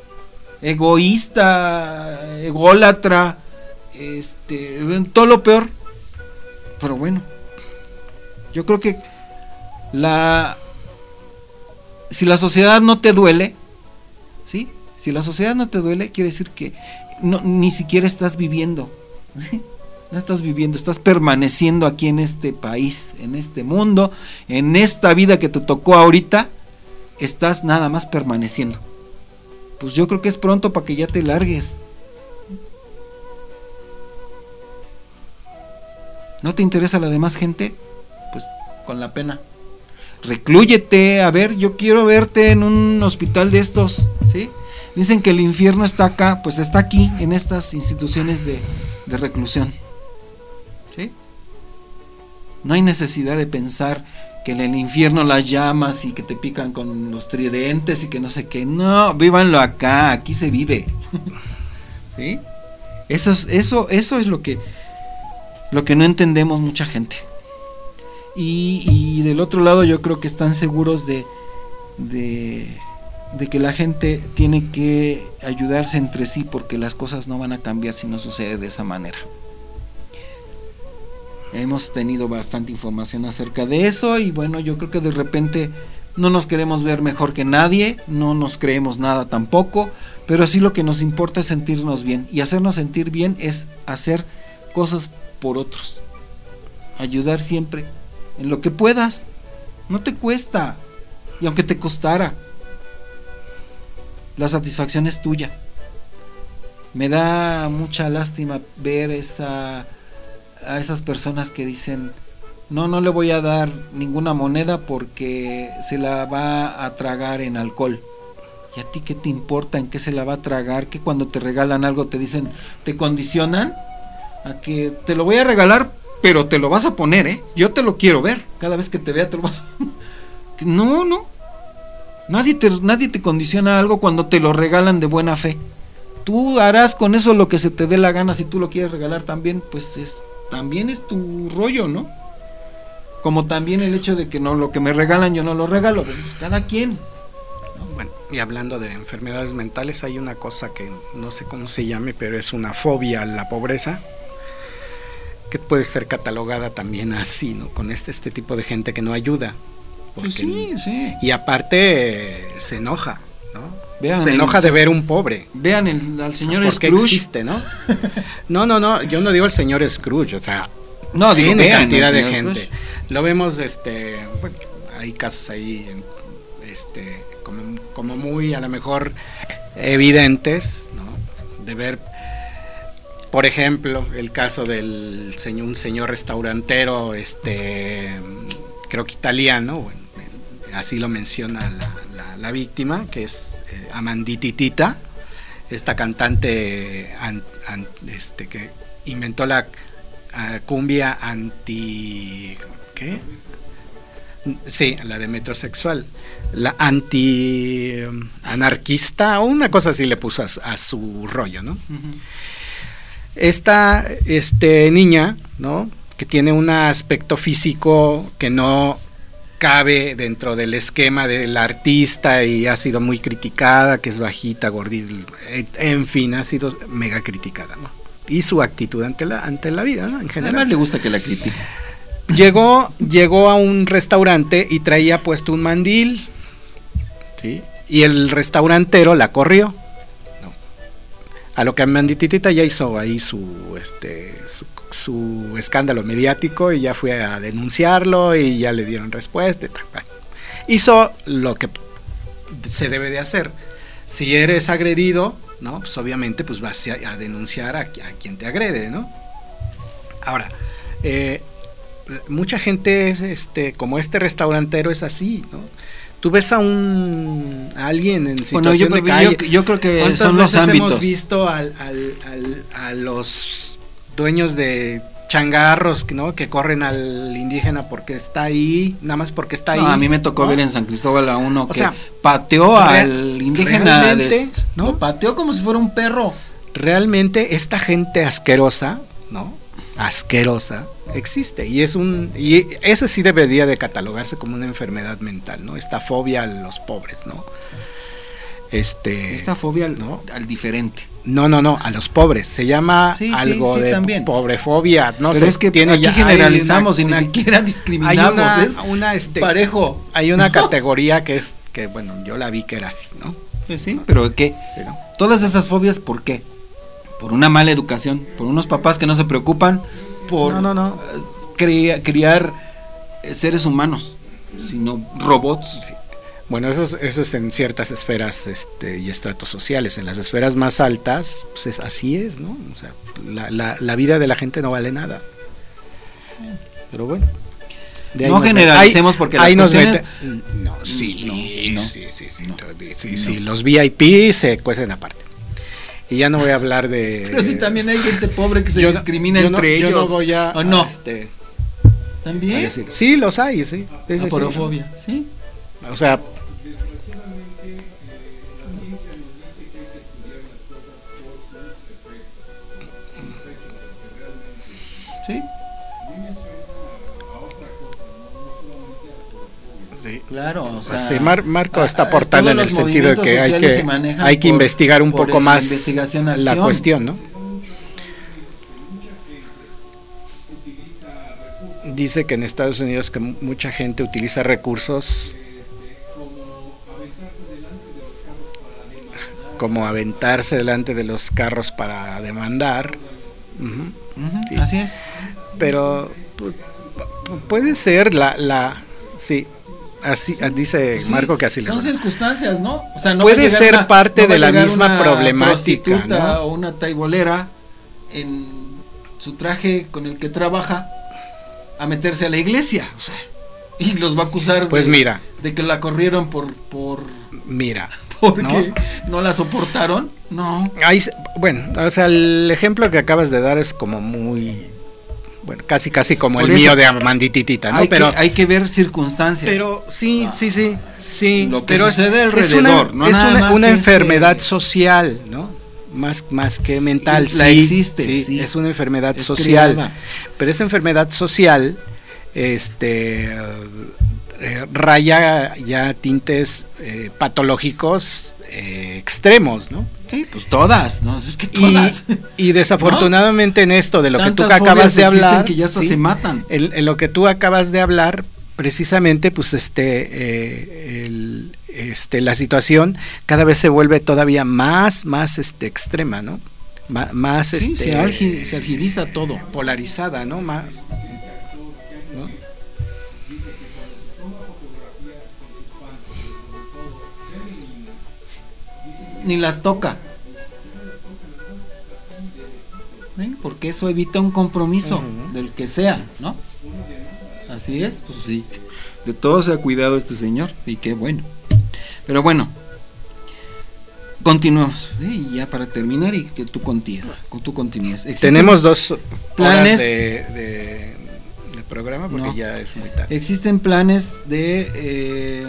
Egoísta, ególatra, este, todo lo peor. Pero bueno, yo creo que la si la sociedad no te duele, ¿sí? Si la sociedad no te duele, quiere decir que no, ni siquiera estás viviendo, ¿sí? No estás viviendo, estás permaneciendo aquí en este país, en este mundo, en esta vida que te tocó ahorita, estás nada más permaneciendo. pues yo creo que es pronto para que ya te largues. ¿No te interesa la demás gente? Pues con la pena. Reclúyete, a ver, yo quiero verte en un hospital de estos, ¿sí? Dicen que el infierno está acá, pues está aquí, en estas instituciones de, de reclusión, ¿sí? No hay necesidad de pensar que en el infierno las llamas y que te pican con los tridentes y que no sé qué. No, vívanlo acá, aquí se vive. ¿Sí? Eso es, eso, eso es lo que, lo que no entendemos mucha gente. Y, y del otro lado yo creo que están seguros de, de, de que la gente tiene que ayudarse entre sí, porque las cosas no van a cambiar si no sucede de esa manera. Hemos tenido bastante información acerca de eso y bueno, yo creo que de repente no nos queremos ver mejor que nadie, no nos creemos nada tampoco, pero sí lo que nos importa es sentirnos bien, y hacernos sentir bien es hacer cosas por otros, ayudar siempre en lo que puedas, no te cuesta, y aunque te costara, la satisfacción es tuya. Me da mucha lástima ver esa a esas personas que dicen, no, no le voy a dar ninguna moneda porque se la va a tragar en alcohol. ¿Y a ti qué te importa en qué se la va a tragar? Que cuando te regalan algo te dicen, te condicionan a que te lo voy a regalar, pero te lo vas a poner, ¿eh? Yo te lo quiero ver, cada vez que te vea te lo vas a... No, no, nadie te, nadie te condiciona algo cuando te lo regalan de buena fe. Tú harás con eso lo que se te dé la gana. Si tú lo quieres regalar también, pues es también es tu rollo, ¿no? Como también el hecho de que no, lo que me regalan yo no lo regalo, pues cada quien, ¿no? Bueno, y hablando de enfermedades mentales, hay una cosa que no sé cómo se llame, pero es una fobia a la pobreza, que puede ser catalogada también así, ¿no? Con este, este tipo de gente que no ayuda. Pues sí, sí. Y aparte se enoja, ¿no? Vean se enoja el, de ver un pobre. Vean el, al señor Porque Scrooge. Existe, ¿no? No, no, no, yo no digo el señor Scrooge, o sea, no, digo, tiene vean cantidad de gente. Scrooge. Lo vemos, este, bueno, hay casos ahí, este, como, como muy a lo mejor evidentes, ¿no? De ver, por ejemplo, el caso del señor, un señor restaurantero, este, creo que italiano, bueno, así lo menciona la, la, la víctima, que es eh, Amandititita, esta cantante an, an, este, que inventó la uh, cumbia anti... ¿qué? Sí, la de metrosexual, la anti anarquista, o una cosa así le puso a, a su rollo, ¿no? Uh-huh. Esta este, niña, ¿no? Que tiene un aspecto físico que no cabe dentro del esquema del artista y ha sido muy criticada, que es bajita, gordita, en fin, ha sido mega criticada, ¿no? Y su actitud ante la ante la vida, ¿no? En general. Además le gusta que la critiquen. Llegó, llegó a un restaurante y traía puesto un mandil, ¿sí? Y el restaurantero la corrió, ¿no? A lo que Mandititita ya hizo ahí su este su su escándalo mediático y ya fue a denunciarlo y ya le dieron respuesta y tal. Hizo lo que se debe de hacer. Si eres agredido, ¿no? Pues obviamente pues vas a, a denunciar a, a quien te agrede, ¿no? Ahora, eh, mucha gente es este, como este restaurantero es así, ¿no? Tú ves a un a alguien en situación bueno, yo, de calle. Yo, yo creo que son los ámbitos. Hemos visto al, al, al, a los dueños de changarros, ¿no? Que corren al indígena porque está ahí, nada más porque está ahí. No, a mí me tocó, ¿no? Ver en San Cristóbal a uno o que sea, pateó al indígena, de, ¿no? Lo pateó como si fuera un perro. Realmente esta gente asquerosa, ¿no? Asquerosa existe y es un y ese sí debería de catalogarse como una enfermedad mental, ¿no? Esta fobia a los pobres, ¿no? Este esta fobia al, ¿no? al diferente. No, no, no, a los pobres. Se llama sí, algo sí, sí, de también. Pobrefobia. No Pero sé, es que tiene aquí ya, generalizamos una, y una, ni siquiera discriminamos. Hay una, es una, este, parejo. Hay una categoría que es, que bueno, yo la vi que era así, ¿no? Pues sí, pero ¿qué? Pero, todas esas fobias, ¿por qué? Por una mala educación, por unos papás que no se preocupan por no, no, no. Criar, criar seres humanos, sino robots. Sí. Bueno, eso es, eso es en ciertas esferas este, y estratos sociales. En las esferas más altas, pues es, así es, ¿no? O sea, la, la, la vida de la gente no vale nada. Pero bueno. No generalicemos porque las cuestiones... No, sí, no, no, sí, sí, sí, no, sí, sí, no. Los V I P se cuecen aparte. Y ya no voy a hablar de... Pero sí, también hay gente pobre que se yo, discrimina yo entre no, ellos. Yo no voy a... ¿O no? A este, ¿También? A sí, los hay, sí. La sí, porofobia, ¿sí? O sea... ¿Sí? Sí, claro, o sea, sí, Mar, Marco está aportando en el sentido de que hay que hay que por, investigar un poco más la cuestión, ¿no? Dice que en Estados Unidos que mucha gente utiliza recursos como aventarse delante de los carros para demandar. Uh-huh. Uh-huh, sí. Así es. Pero puede ser la la sí. Así dice sí, Marco que así son circunstancias, ¿no? O sea, no puede ser una, parte no de la misma problemática, ¿no? O una taibolera en su traje con el que trabaja a meterse a la iglesia, o sea, y los va a acusar pues de, mira, de que la corrieron por por mira, porque no, no la soportaron, no. Ahí, bueno, o sea, el ejemplo que acabas de dar es como muy bueno, casi casi como por el mío de Amandititita, ¿no? Hay pero que, hay que ver circunstancias. Pero sí, ah, sí, sí, sí. Lo que pero sucede es, alrededor, es una, no es nada una, más una es enfermedad el... social, ¿no? Más más que mental. La sí, existe, sí, sí. Es una enfermedad es social. Creada. Pero esa enfermedad social, este, eh, raya ya tintes eh, patológicos eh, extremos, ¿no? Sí, pues todas, ¿no? Es que todas. Y, y desafortunadamente ¿no? En esto de lo Tantas que tú acabas de hablar, que ya hasta ¿sí? se matan. En, en lo que tú acabas de hablar, precisamente, pues este, eh, el, este, la situación cada vez se vuelve todavía más, más, este, extrema, ¿no? M- más, sí, este, se, algi- se agiliza todo, polarizada, ¿no? Más, ¿no? Ni las toca. ¿Eh? Porque eso evita un compromiso uh-huh. del que sea, ¿no? Así es, pues sí. De todo se ha cuidado este señor y qué bueno. Pero bueno, continuemos. ¿eh? Y ya para terminar y que tú continúes. Tú continúes. Tenemos dos planes de, de, de programa porque no, ya es muy tarde. Existen planes de eh,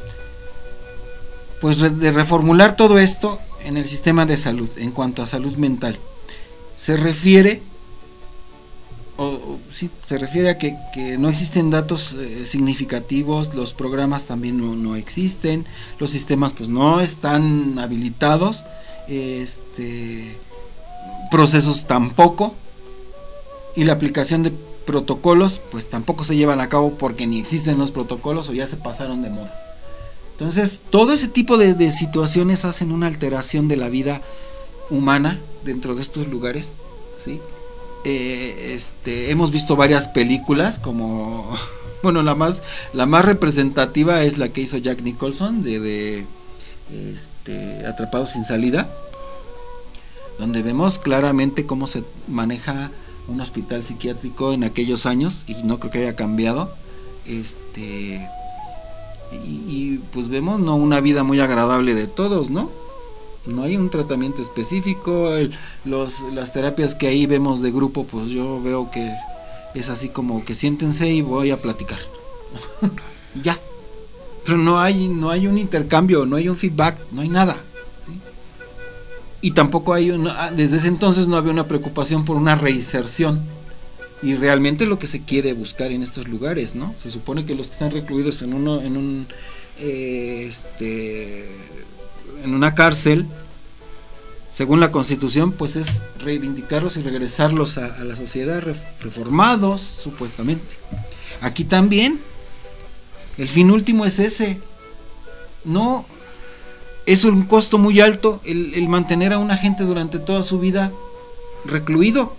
pues de reformular todo esto en el sistema de salud, en cuanto a salud mental. Se refiere, o, o sí, se refiere a que, que no existen datos eh, significativos, los programas también no, no existen, los sistemas pues no están habilitados, este, procesos tampoco, y la aplicación de protocolos pues tampoco se llevan a cabo porque ni existen los protocolos o ya se pasaron de moda. Entonces, todo ese tipo de, de situaciones hacen una alteración de la vida humana dentro de estos lugares, ¿sí? Eh, este, hemos visto varias películas, como, bueno, la más, la más representativa es la que hizo Jack Nicholson, de, de este, Atrapados sin salida, donde vemos claramente cómo se maneja un hospital psiquiátrico en aquellos años, y no creo que haya cambiado, este... Y, y pues vemos no una vida muy agradable de todos, ¿no? No hay un tratamiento específico, el, los, las terapias que ahí vemos de grupo, pues yo veo que es así como que siéntense y voy a platicar. Ya. Pero no hay, no hay un intercambio, no hay un feedback, no hay nada. ¿sí? Y tampoco hay una, desde ese entonces no había una preocupación por una reinserción. Y realmente lo que se quiere buscar en estos lugares, ¿no? Se supone que los que están recluidos en uno, en un, eh, este, en una cárcel, según la Constitución, pues es reivindicarlos y regresarlos a, a la sociedad reformados, supuestamente. Aquí también, el fin último es ese. No, es un costo muy alto el, el mantener a una gente durante toda su vida recluido.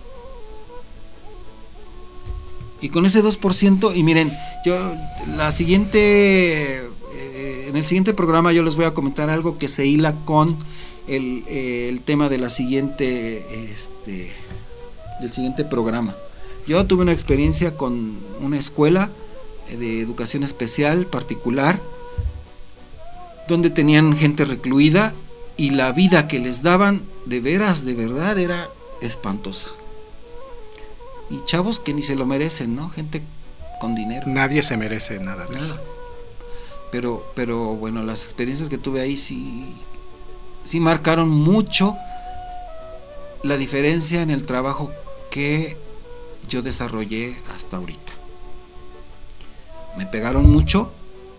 Y con ese dos por ciento, y miren, yo la siguiente, eh, en el siguiente programa yo les voy a comentar algo que se hila con el, eh, el tema de la siguiente, este, del siguiente programa. Yo tuve una experiencia con una escuela de educación especial particular, donde tenían gente recluida y la vida que les daban, de veras, de verdad, era espantosa. Y chavos que ni se lo merecen, ¿no? Gente con dinero. Nadie se merece nada de nada. eso. Pero, pero bueno, las experiencias que tuve ahí sí, sí marcaron mucho la diferencia en el trabajo que yo desarrollé hasta ahorita. Me pegaron mucho.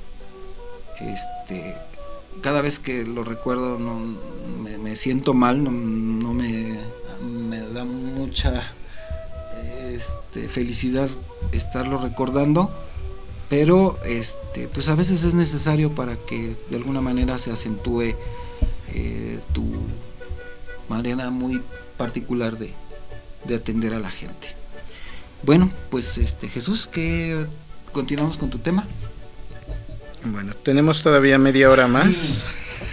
Este, cada vez que lo recuerdo no, me, me siento mal, no, no me, me da mucha este, felicidad estarlo recordando, pero este, pues a veces es necesario para que de alguna manera se acentúe eh, tu manera muy particular de, de atender a la gente. Bueno, pues este Jesús, que continuamos con tu tema. Bueno, tenemos todavía media hora más.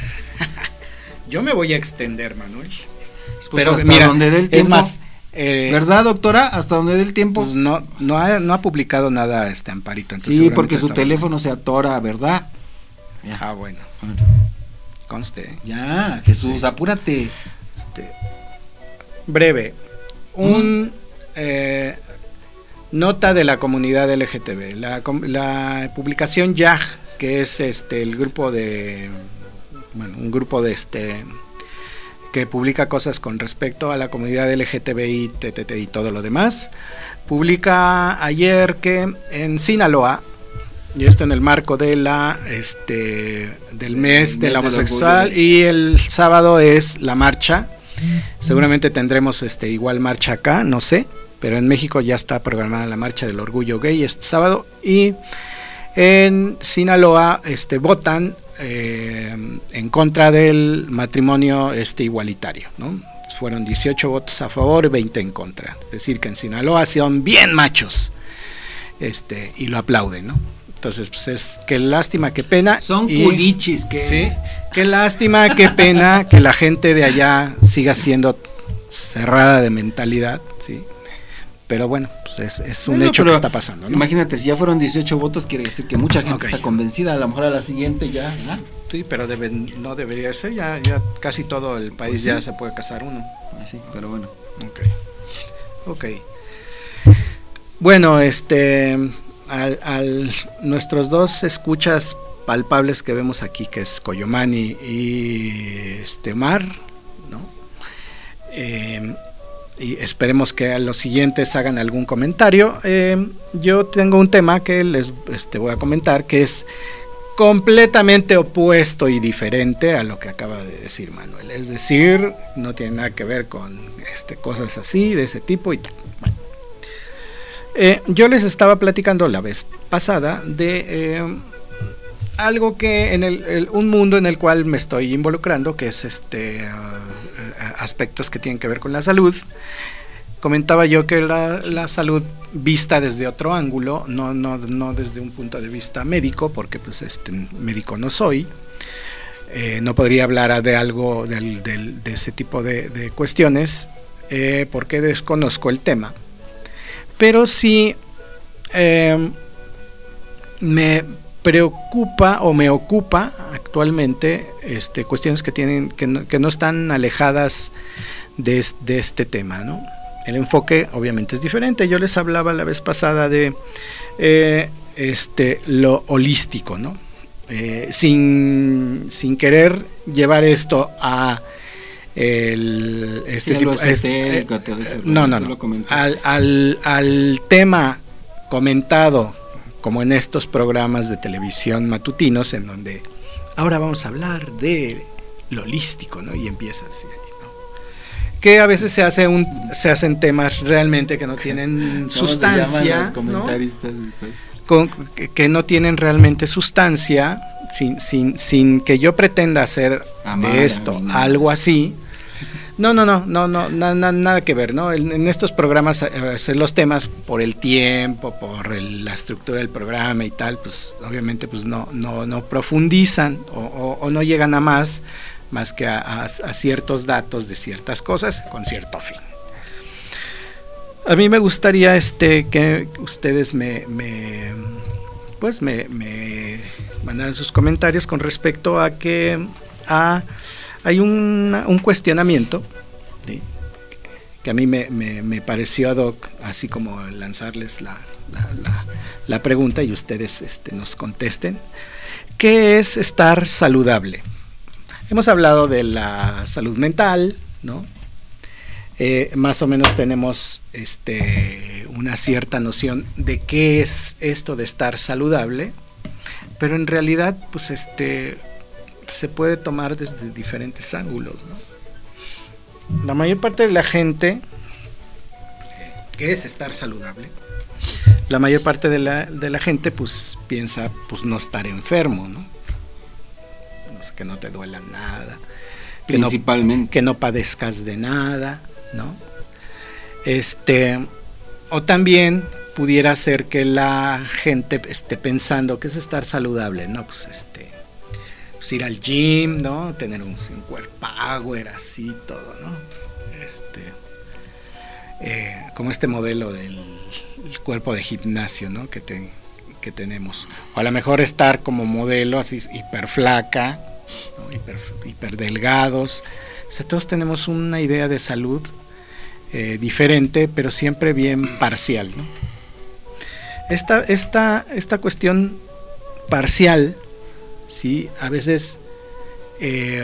Yo me voy a extender, Manuel. Pues pero hasta mira, donde dé el tiempo. Es más, eh, ¿verdad, doctora? Hasta donde dé el tiempo. Pues no, no ha, no ha publicado nada este Amparito. Entonces sí, porque su teléfono bien. Se atora, ¿verdad? Ya. Ah, bueno. Conste. Ya, Jesús, sí. Apúrate. Este, breve. Un mm. eh, nota de la comunidad L G T B. La, la publicación Y A G, que es este el grupo de bueno, un grupo de este que publica cosas con respecto a la comunidad L G T B I, T T T y todo lo demás, publica ayer que en Sinaloa, y esto en el marco de la este del mes de la homosexual, y el sábado es la marcha, seguramente tendremos este igual marcha acá, no sé, pero en México ya está programada la marcha del orgullo gay este sábado, y en Sinaloa este votan eh, en contra del matrimonio este igualitario, ¿no? Fueron dieciocho votos a favor y veinte en contra, es decir que en Sinaloa son bien machos, este y lo aplauden, ¿no? Entonces pues es qué lástima, qué pena, son y, culichis, que ¿sí? Qué lástima, qué pena que la gente de allá siga siendo cerrada de mentalidad, sí. Pero bueno, pues es, es un bueno, hecho que está pasando, ¿no? Imagínate, si ya fueron dieciocho votos, quiere decir que mucha gente okay. está convencida, a lo mejor a la siguiente ya, ¿no? Sí, pero debe, no debería ser, ya, ya casi todo el país pues sí. ya se puede casar uno. Pues sí, pero bueno. Ok. Ok. Bueno, este, al, al nuestros dos escuchas palpables que vemos aquí, que es Coyomani y este Mar, ¿no? Eh, y esperemos que a los siguientes hagan algún comentario. Eh, yo tengo un tema que les este, voy a comentar, que es completamente opuesto y diferente a lo que acaba de decir Manuel. Es decir, no tiene nada que ver con este, cosas así, de ese tipo y tal. Bueno. Eh, yo les estaba platicando la vez pasada de eh, algo que en el, el un mundo en el cual me estoy involucrando, que es este uh, aspectos que tienen que ver con la salud. Comentaba yo que la, la salud vista desde otro ángulo, no, no, no desde un punto de vista médico, porque pues este médico no soy, eh, no podría hablar de algo de, de, de ese tipo de, de cuestiones, eh, porque desconozco el tema, pero sí eh, me preocupa o me ocupa actualmente este, cuestiones que tienen que no, que no están alejadas de, de este tema, ¿no? El enfoque obviamente es diferente. Yo les hablaba la vez pasada de eh, este, lo holístico, ¿no? Eh, sin, sin querer llevar esto a el, este sí, tipo, este, eh, no, no, no, al, al, al tema comentado como en estos programas de televisión matutinos, en donde ahora vamos a hablar de lo holístico, ¿no? Y empieza así, ¿no? Que a veces se hace un, se hacen temas realmente que no tienen sustancia, ¿no? Con, que, que no tienen realmente sustancia, sin, sin, sin que yo pretenda hacer Amar, de esto algo así, No, no, no, no, no, na, na, nada que ver, ¿no? En, en estos programas, eh, los temas por el tiempo, por el, la estructura del programa y tal, pues obviamente pues no, no, no profundizan o, o, o no llegan a más, más que a, a, a ciertos datos de ciertas cosas con cierto fin. A mí me gustaría este que ustedes me, me pues me, me mandaran sus comentarios con respecto a que a hay un, un cuestionamiento, ¿sí?, que a mí me, me, me pareció ad hoc, así como lanzarles la, la, la, la pregunta y ustedes este, nos contesten. ¿Qué es estar saludable? Hemos hablado de la salud mental, ¿no? Eh, más o menos tenemos este, una cierta noción de qué es esto de estar saludable, pero en realidad, pues este... se puede tomar desde diferentes ángulos, ¿no? La mayor parte de la gente, ¿qué es estar saludable? La mayor parte de la, de la gente pues piensa pues no estar enfermo, ¿no? No sé, que no te duela nada, principalmente, que no, que no padezcas de nada, ¿no? Este, o también pudiera ser que la gente esté pensando que es estar saludable, ¿no? Pues este Pues ir al gym, ¿no? Tener un cinco power, así todo, ¿no? Este, eh, como este modelo del cuerpo de gimnasio, ¿no? Que, te, que tenemos. O a lo mejor estar como modelo, así hiper flaca, ¿no? hiper, hiper delgados. O sea, todos tenemos una idea de salud eh, diferente, pero siempre bien parcial, ¿no? Esta, esta, esta cuestión parcial, sí, a veces eh,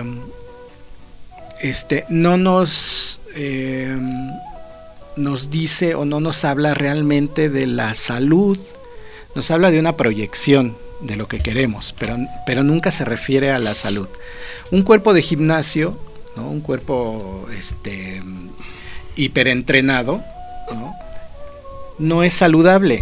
este, no nos, eh, nos dice o no nos habla realmente de la salud, nos habla de una proyección de lo que queremos, pero, pero nunca se refiere a la salud. Un cuerpo de gimnasio, ¿no? Un cuerpo este, hiperentrenado, ¿no? No es saludable,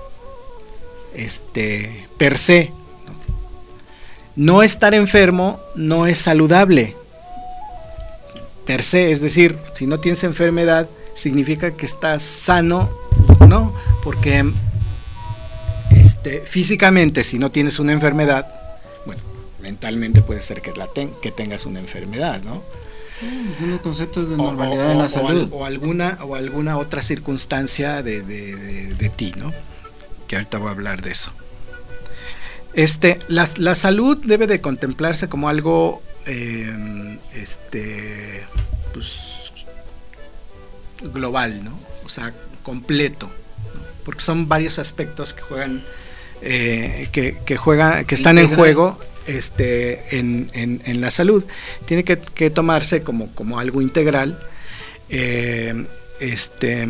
este, per se. No estar enfermo no es saludable per se, es decir, si no tienes enfermedad significa que estás sano, ¿no? Porque este, físicamente si no tienes una enfermedad, bueno, mentalmente puede ser que, la ten, que tengas una enfermedad, ¿no? Son los conceptos de normalidad o, o, en la salud. O, o, alguna, o alguna otra circunstancia de, de, de, de ti, ¿no? Que ahorita voy a hablar de eso. Este, la, la salud debe de contemplarse como algo eh, este, pues, global, ¿no? O sea, completo, ¿no? Porque son varios aspectos que juegan, eh, que, que juegan, que están en juego este, en, en, en la salud. Tiene que, que tomarse como, como algo integral. Eh, este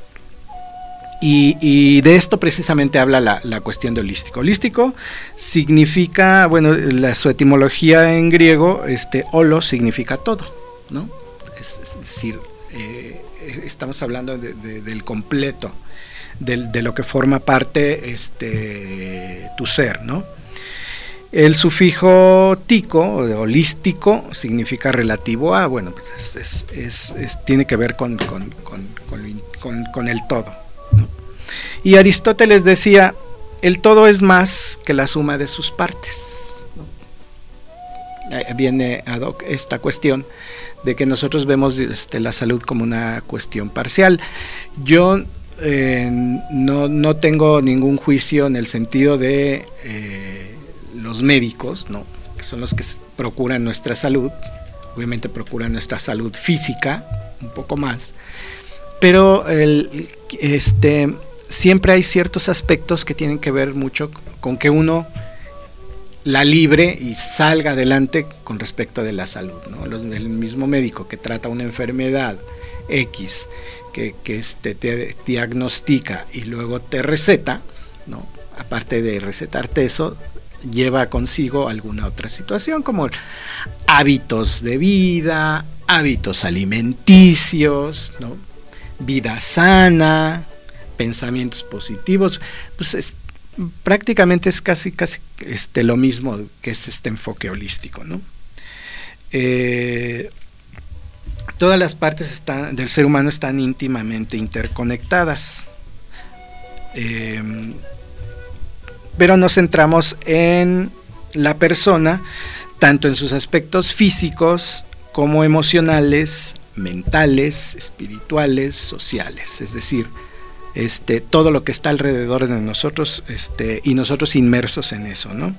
Y, y de esto precisamente habla la, la cuestión de holístico. Holístico significa, bueno, la, su etimología en griego, este, holos significa todo, ¿no? Es, es decir, eh, estamos hablando de, de, del completo, de, de lo que forma parte este, tu ser, ¿no? El sufijo tico, holístico, significa relativo a, bueno, pues es, es, es, es, tiene que ver con, con, con, con, con, con el todo. Y Aristóteles decía, el todo es más que la suma de sus partes, ¿no? Viene ad hoc esta cuestión de que nosotros vemos este, la salud como una cuestión parcial. Yo eh, no, no tengo ningún juicio en el sentido de eh, los médicos, ¿no? Que son los que procuran nuestra salud, obviamente procuran nuestra salud física un poco más, pero el, este siempre hay ciertos aspectos que tienen que ver mucho con que uno la libre y salga adelante con respecto de la salud, ¿no? El mismo médico que trata una enfermedad X, que, que este te diagnostica y luego te receta, ¿no? Aparte de recetarte eso, lleva consigo alguna otra situación como hábitos de vida, hábitos alimenticios, ¿no? Vida sana, pensamientos positivos, pues es, prácticamente es casi casi este lo mismo que es este enfoque holístico, ¿no? Eh, todas las partes están, del ser humano están íntimamente interconectadas. Eh, pero nos centramos en la persona, tanto en sus aspectos físicos como emocionales, mentales, espirituales, sociales, es decir, este, todo lo que está alrededor de nosotros, este, y nosotros inmersos en eso, ¿no?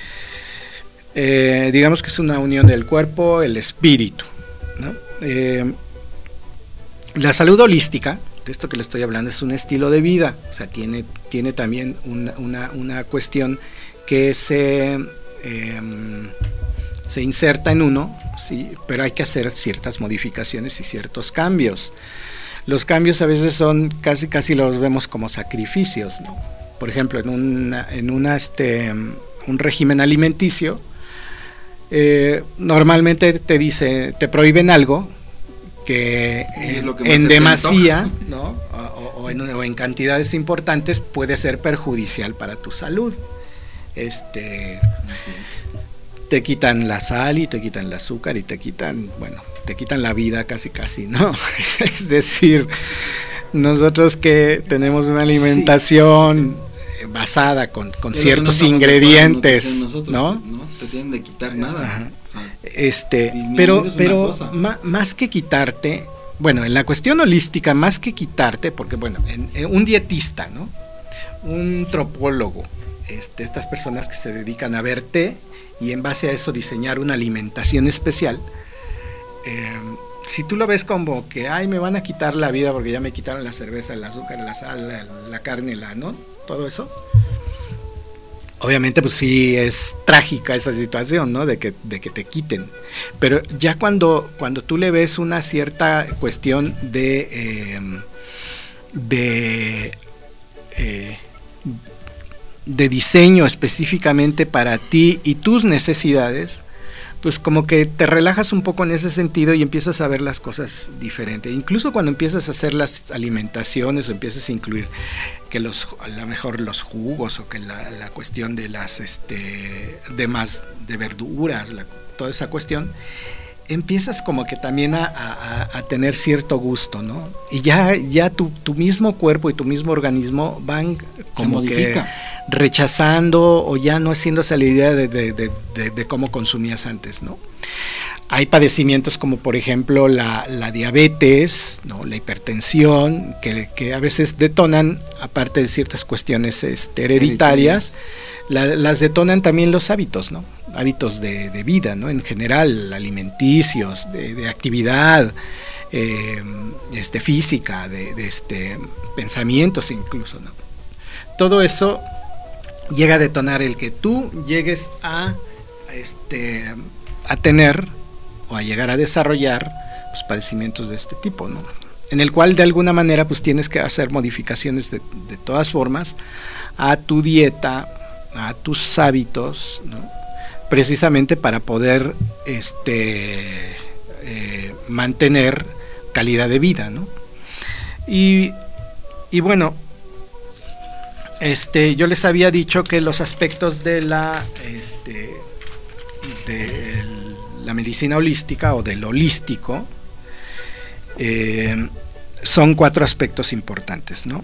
Eh, digamos que es una unión del cuerpo, el espíritu, ¿no? Eh, la salud holística, de esto que le estoy hablando, es un estilo de vida, o sea, tiene, tiene también una, una, una cuestión que se, eh, se inserta en uno, sí, pero hay que hacer ciertas modificaciones y ciertos cambios. Los cambios a veces son casi casi los vemos como sacrificios, ¿no? Por ejemplo, en una, en una este un régimen alimenticio, eh, normalmente te dice, te prohíben algo que, eh, lo que en demasía, ¿no? O, o, en, o en cantidades importantes puede ser perjudicial para tu salud. Este, te quitan la sal y te quitan el azúcar y te quitan, bueno, te quitan la vida casi casi, ¿no? Es decir, nosotros que tenemos una alimentación sí. basada con, con ciertos ingredientes, nosotros, ¿no? No te tienen de quitar nada. O sea, este, pero, pero ma, más que quitarte, bueno, en la cuestión holística, más que quitarte, porque bueno, en, en un dietista, ¿no? Un tropólogo, este, estas personas que se dedican a verte y en base a eso diseñar una alimentación especial. Eh, si tú lo ves como que, ay, me van a quitar la vida porque ya me quitaron la cerveza, el azúcar, la sal, la, la carne, la, ¿no? Todo eso. Obviamente, pues sí, es trágica esa situación, ¿no? De que, de que te quiten. Pero ya cuando, cuando tú le ves una cierta cuestión de, eh, de, eh, de diseño específicamente para ti y tus necesidades, pues como que te relajas un poco en ese sentido y empiezas a ver las cosas diferente. Incluso cuando empiezas a hacer las alimentaciones o empiezas a incluir que los, a lo mejor los jugos o que la, la cuestión de las este de más de verduras, la, toda esa cuestión, empiezas como que también a, a, a tener cierto gusto, ¿no? Y ya, ya tu, tu mismo cuerpo y tu mismo organismo van como que rechazando o ya no haciéndose la idea de, de, de, de, de cómo consumías antes, ¿no? Hay padecimientos como por ejemplo la, la diabetes, ¿no? La hipertensión, que, que a veces detonan, aparte de ciertas cuestiones este, hereditarias, la, las detonan también los hábitos, ¿no? Hábitos de, de vida, ¿no? En general, alimenticios, de, de actividad, eh, este, física, de, de este, pensamientos incluso, ¿no? Todo eso llega a detonar el que tú llegues a, este, a tener o a llegar a desarrollar pues, padecimientos de este tipo, ¿no? En el cual de alguna manera pues tienes que hacer modificaciones de, de todas formas a tu dieta, a tus hábitos, ¿no? Precisamente para poder este, eh, mantener calidad de vida, ¿no? Y, y bueno, este, yo les había dicho que los aspectos de la, este, de la medicina holística o del holístico eh, son cuatro aspectos importantes, ¿no?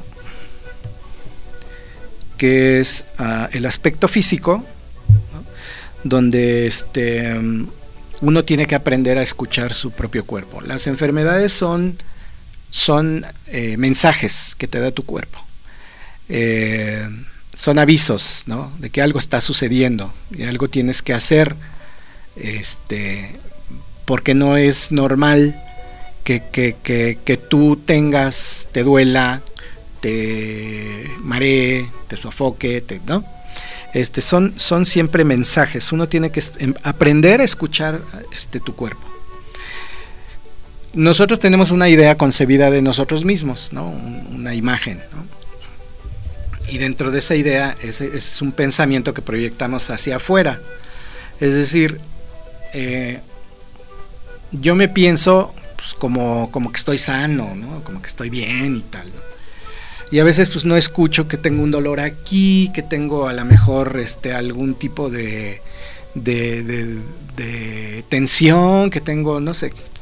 Que es uh, el aspecto físico, ¿no? Donde este, uno tiene que aprender a escuchar su propio cuerpo. Las enfermedades son, son eh, mensajes que te da tu cuerpo. Eh, son avisos, ¿no? De que algo está sucediendo y algo tienes que hacer, este, porque no es normal que, que, que, que tú tengas, te duela, te maree, te sofoque, te, ¿no? Este, son, son siempre mensajes. Uno tiene que aprender a escuchar este, tu cuerpo. Nosotros tenemos una idea concebida de nosotros mismos, ¿no? Una imagen, ¿no? Y dentro de esa idea ese es un pensamiento que proyectamos hacia afuera. Es decir, eh, yo me pienso pues, como, como que estoy sano, ¿no? Como que estoy bien y tal, ¿no? Y a veces pues no escucho que tengo un dolor aquí, que tengo a lo mejor este, algún tipo de, de, de, de tensión, que tengo, no sé,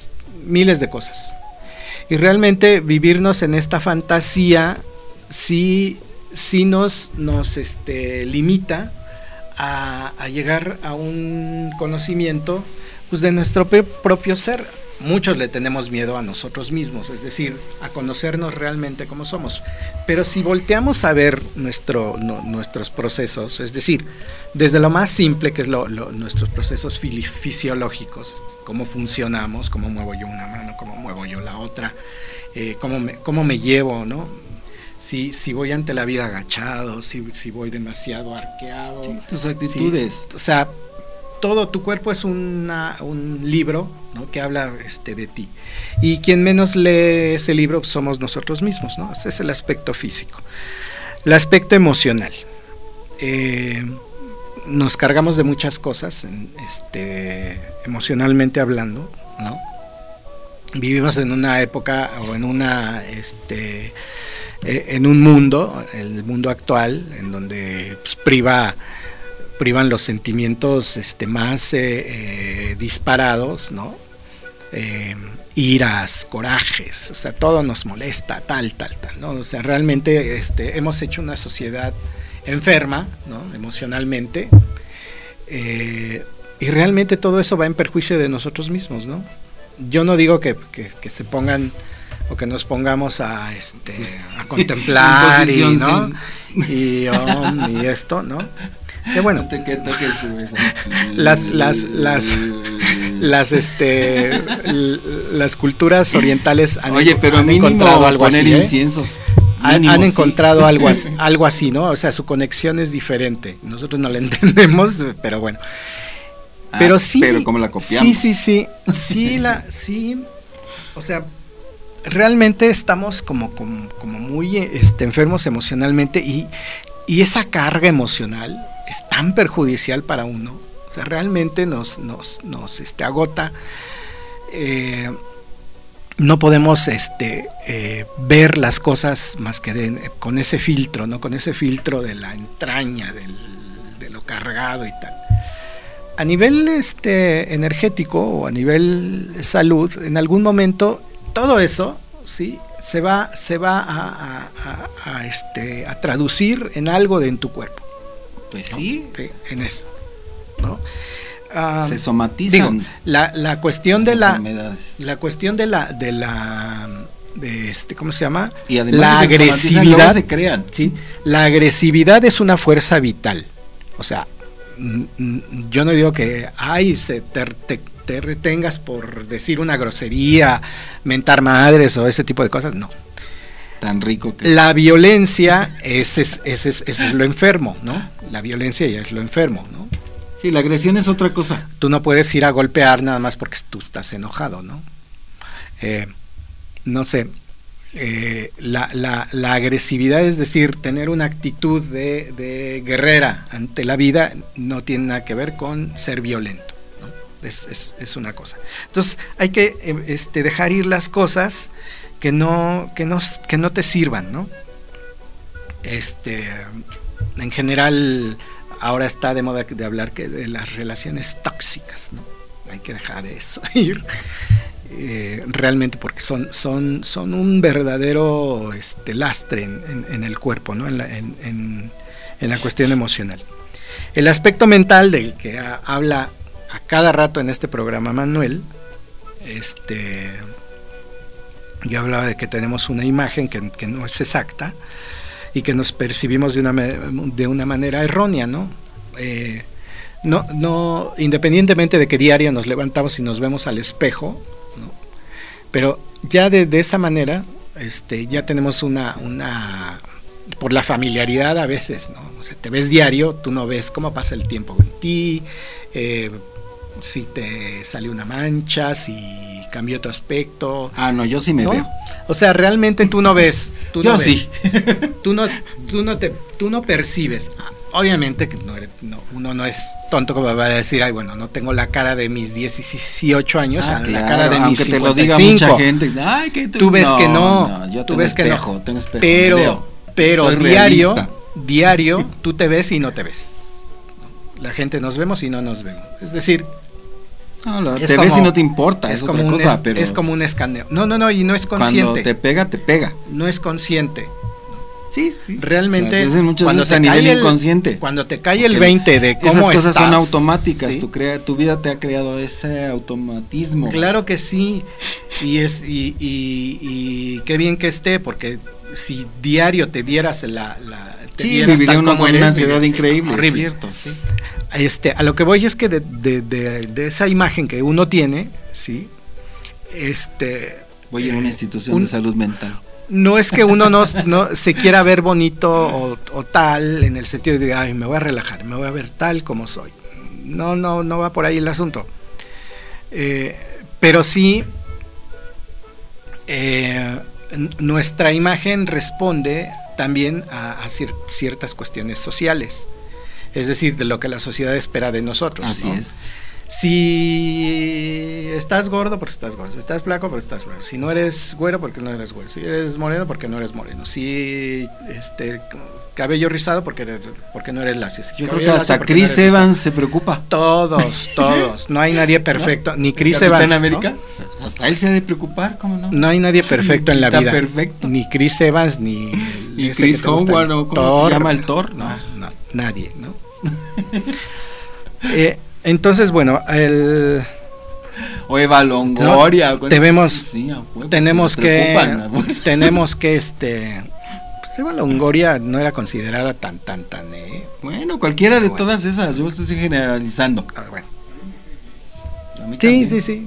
miles de cosas. Y realmente vivirnos en esta fantasía sí, sí nos, nos este, limita a, a llegar a un conocimiento pues, de nuestro propio ser. Muchos le tenemos miedo a nosotros mismos, es decir, a conocernos realmente como somos. Pero si volteamos a ver nuestro, no, nuestros procesos, es decir, desde lo más simple que es lo, lo, nuestros procesos fisiológicos, cómo funcionamos, cómo muevo yo una mano, cómo muevo yo la otra, eh, cómo, me, cómo me llevo, ¿no? Si, si voy ante la vida agachado, si, si voy demasiado arqueado. Sí, tus actitudes. Si, o sea, todo tu cuerpo es una, un libro, ¿no? Que habla este, de ti. Y quien menos lee ese libro somos nosotros mismos, ¿no? Ese es el aspecto físico. El aspecto emocional. Eh, nos cargamos de muchas cosas, este, emocionalmente hablando, ¿no? Vivimos en una época o en una... Este, en un mundo, el mundo actual, en donde pues, priva... privan los sentimientos este, más eh, eh, disparados, ¿no? Eh, iras, corajes, o sea, todo nos molesta, tal, tal, tal, ¿no? O sea, realmente este, hemos hecho una sociedad enferma, ¿no? Emocionalmente, eh, y realmente todo eso va en perjuicio de nosotros mismos, ¿no? Yo no digo que, que, que se pongan o que nos pongamos a, este, a contemplar y, ¿no? y, oh, y esto, ¿no? Que bueno, las las las las este las culturas orientales han, Oye, pero han mínimo encontrado algo poner así, inciensos. ¿eh? Han, Mínimo, han sí. encontrado algo así, algo así, ¿no? O sea, su conexión es diferente. Nosotros no la entendemos, pero bueno. Ah, pero sí, pero como la copiamos. Sí, sí, sí, sí la sí, o sea, realmente estamos como como, como muy este, enfermos emocionalmente y y esa carga emocional es tan perjudicial para uno, o sea, realmente nos, nos, nos este, agota, eh, no podemos este, eh, ver las cosas más que de, con ese filtro, ¿no? Con ese filtro de la entraña, del, de lo cargado y tal. A nivel este, energético o a nivel salud, en algún momento todo eso, ¿sí? se va, se va a, a, a, a, este, a traducir en algo de en tu cuerpo. Pues ¿no? sí. sí. En eso, ¿no? Uh, se somatizan. Digo, la, la cuestión de la, la cuestión de la, de la, de este, ¿cómo se llama? Y además la de que agresividad, se crean. ¿sí? La agresividad es una fuerza vital. O sea, yo no digo que, ay, se te, te te retengas por decir una grosería, mentar madres o ese tipo de cosas, no. Tan rico que... La violencia, ese es, ese es, ese es lo enfermo, ¿no? La violencia ya es lo enfermo, ¿no? Sí, la agresión es otra cosa. Tú no puedes ir a golpear nada más porque tú estás enojado, ¿no? Eh, no sé, eh, la, la, la agresividad, es decir, tener una actitud de, de guerrera ante la vida, no tiene nada que ver con ser violento. Es, es, es una cosa. Entonces hay que este, dejar ir las cosas que no, que no, que no te sirvan, ¿no? Este, en general ahora está de moda de hablar que de las relaciones tóxicas, ¿no? Hay que dejar eso ir, eh, realmente porque son, son, son un verdadero este, lastre en, en, en el cuerpo, ¿no? En la, en, en, en la cuestión emocional. El aspecto mental del que a, habla a cada rato en este programa Manuel, este, yo hablaba de que tenemos una imagen que, que no es exacta y que nos percibimos de una, de una manera errónea, ¿no? Eh, no, no, independientemente de que diario nos levantamos y nos vemos al espejo, ¿no? Pero ya de, de esa manera, este, ya tenemos una, una, por la familiaridad a veces, ¿no? O sea, te ves diario, tú no ves cómo pasa el tiempo en ti, eh, si te sale una mancha, si cambió tu aspecto. Ah, no, yo sí me ¿no? veo. O sea, realmente tú no ves. Tú yo no sí. Ves. Tú no, tú no te, tú no percibes. Obviamente que no, no, uno no es tonto como va a decir, ay, bueno, no tengo la cara de mis dieciocho años, ah, la claro, cara de mis aunque cincuenta y cinco. te lo diga mucha gente, ay, que tú ves no, que no, no yo tú tengo ves espejo, que no. tengo espejo, pero, pero Soy diario, realista. diario, tú te ves y no te ves. La gente nos vemos y no nos vemos. Es decir, No, lo, te como, ves y no te importa, es, es como otra un cosa, es, pero es como un escaneo. No, no, no, y no es consciente. Cuando te pega, te pega. No es consciente. Sí, sí. Realmente, o sea, muchas cuando veces te a nivel el, inconsciente. Cuando te cae el veinte de cómo esas cosas estás, son automáticas, ¿sí? tu, crea, tu vida te ha creado ese automatismo. Claro que sí, y es y, y, y qué bien que esté, porque si diario te dieras la... la te sí, dieras viviría uno con una ansiedad viviría, increíble, sí, horrible. Cierto, sí. Este, a lo que voy es que de, de, de, de esa imagen que uno tiene, ¿sí? Este... Voy a una institución un, de salud mental. No es que uno no, no se quiera ver bonito o, o tal, en el sentido de, ay, me voy a relajar, me voy a ver tal como soy. No, no, no va por ahí el asunto. Eh, pero sí, eh, nuestra imagen responde también a, a cier- ciertas cuestiones sociales. Es decir, de lo que la sociedad espera de nosotros. Así ¿no? es. Si estás gordo, porque estás gordo. Si estás flaco, porque estás flaco. Si no eres güero, porque no eres güero. Si eres moreno, porque no eres moreno. Si este cabello rizado, porque eres, porque no eres lacio. Si Yo creo que hasta Chris no Evans se preocupa. Todos, todos. No hay nadie perfecto. ¿No? Ni Chris Evans. ¿En América? ¿No? Hasta él se ha de preocupar, ¿cómo no? No hay nadie perfecto sí, en la vida. Perfecto. Ni Chris Evans, ni... ¿Y Chris Howard o cómo Thor, se llama el Thor? No, no, nadie, ¿no? eh... Entonces, bueno, el... O Eva Longoria. ¿no? Tenemos, sí, huevo, tenemos que, tenemos que, este, pues Eva Longoria no era considerada tan, tan, tan, eh. Bueno, cualquiera de bueno. todas esas, yo estoy generalizando. Ah, bueno. Sí, también. sí, sí.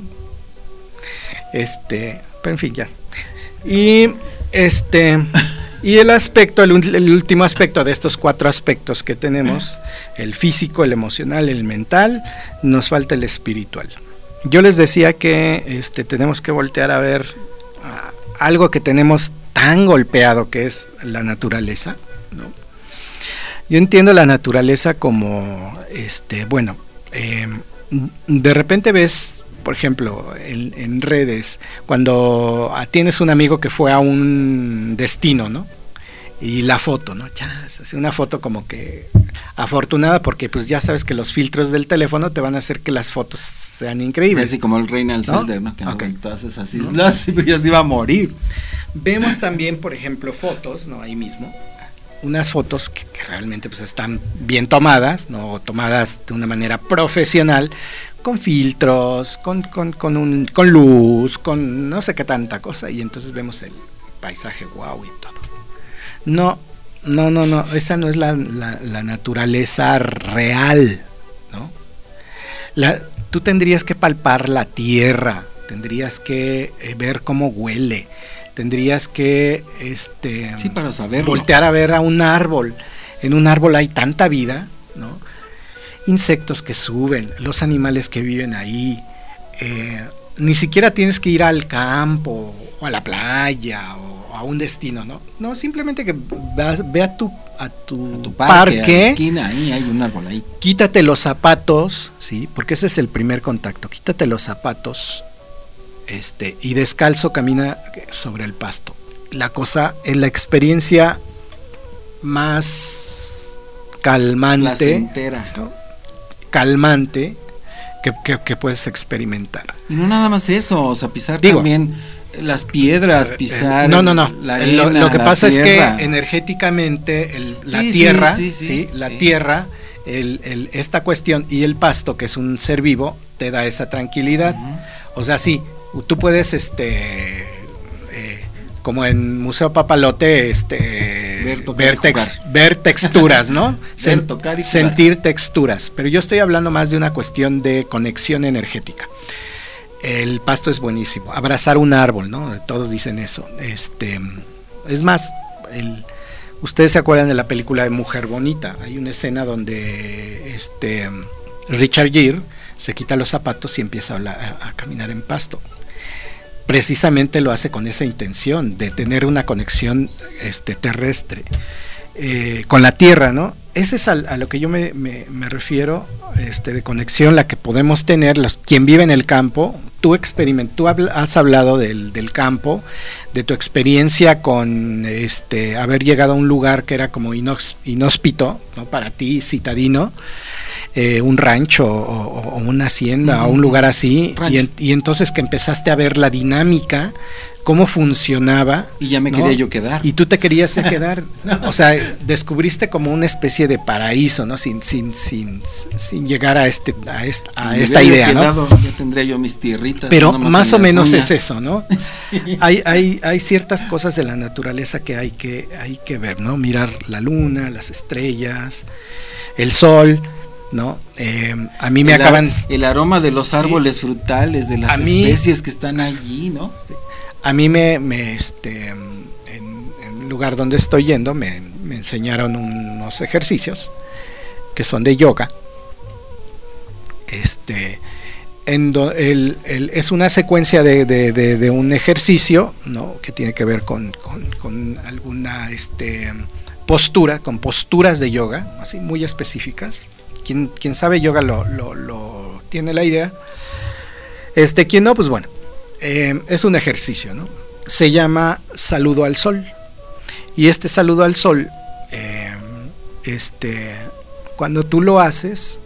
Este, pero en fin, ya. Y, este... Y el aspecto, el, el último aspecto de estos cuatro aspectos que tenemos, el físico, el emocional, el mental, nos falta el espiritual. Yo les decía que este, tenemos que voltear a ver uh, algo que tenemos tan golpeado, que es la naturaleza, ¿no? Yo entiendo la naturaleza como, este, bueno, eh, de repente ves... Por ejemplo, en, en redes, cuando tienes un amigo que fue a un destino, ¿no? Y la foto, ¿no? Chas, hace una foto como que afortunada, porque pues ya sabes que los filtros del teléfono te van a hacer que las fotos sean increíbles. Así como el Reinald ¿no? Felder, ¿no? Que okay. en todas esas islas, ¿no? Ya se iba a morir. Vemos también, por ejemplo, fotos, ¿no? Ahí mismo. Unas fotos que, que realmente pues están bien tomadas, ¿no? Tomadas de una manera profesional, con filtros, con, con, con, un, con luz, con no sé qué tanta cosa, y entonces vemos el paisaje guau y todo. No, no, no, no, esa no es la, la, la naturaleza real, ¿no? La, tú tendrías que palpar la tierra, tendrías que eh, ver cómo huele, tendrías que este sí, para saberlo. Voltear a ver a un árbol. En un árbol hay tanta vida, ¿no? Insectos que suben, los animales que viven ahí, eh, ni siquiera tienes que ir al campo o a la playa o a un destino, ¿no? No, simplemente que vas, ve a tu a tu, a tu parque, parque a la esquina, ahí hay un árbol ahí. Quítate los zapatos, sí, porque ese es el primer contacto. Quítate los zapatos, este, y descalzo camina sobre el pasto. La cosa, en la experiencia más calmante, ¿no? calmante que, que, que puedes experimentar. Y no nada más eso, o sea, pisar Digo, también las piedras, pisar eh, no, no, no. la arena, lo, lo que la pasa tierra. Es que energéticamente el, la sí, tierra, sí, sí, sí, sí, la sí. tierra, el, el, esta cuestión y el pasto, que es un ser vivo, te da esa tranquilidad. Uh-huh. O sea, sí, tú puedes, este, eh, como en Museo Papalote, este, ver, ver, tex, ver texturas, ¿no? Ver, Sen, tocar y sentir jugar. texturas. Pero yo estoy hablando más de una cuestión de conexión energética. El pasto es buenísimo. Abrazar un árbol, ¿no? Todos dicen eso. Este, es más, el, ustedes se acuerdan de la película de Mujer Bonita. Hay una escena donde este Richard Gere se quita los zapatos y empieza a, hablar, a, a caminar en pasto. Precisamente lo hace con esa intención de tener una conexión este, terrestre eh, con la tierra, ¿no? Ese es a, a lo que yo me, me, me refiero, este, de conexión, la que podemos tener los quien vive en el campo. Tú experiment, tú has hablado del, del campo, de tu experiencia con este haber llegado a un lugar que era como inos, inhóspito, ¿no? Para ti, citadino. eh, un rancho o, o una hacienda uh-huh. o un lugar así, y, en, y entonces que empezaste a ver la dinámica, cómo funcionaba. Y ya me ¿no? quería yo quedar. Y tú te querías quedar, o sea, descubriste como una especie de paraíso, ¿no? Sin sin sin sin llegar a este a esta, a esta idea, quedado, ¿no? Ya tendría yo mis tierritas. Pero no más o menos uñas. Es eso, ¿no? hay hay hay ciertas cosas de la naturaleza que hay que hay que ver, ¿no? Mirar la luna, las estrellas, el sol, ¿no? Eh, a mí me el acaban ar- el aroma de los árboles sí, frutales, de las mí, especies que están allí, ¿no? Sí. A mí me, me este, en, en el lugar donde estoy yendo me, me enseñaron unos ejercicios que son de yoga. Este, en do, el, el, es una secuencia de, de, de, de un ejercicio, ¿no? Que tiene que ver con, con, con alguna este, postura, con posturas de yoga, así muy específicas. Quien, quien sabe yoga lo, lo, lo tiene la idea. Este, quien no, pues bueno. Eh, es un ejercicio, ¿no? Se llama saludo al sol. Y este saludo al sol, eh, este, cuando tú lo haces,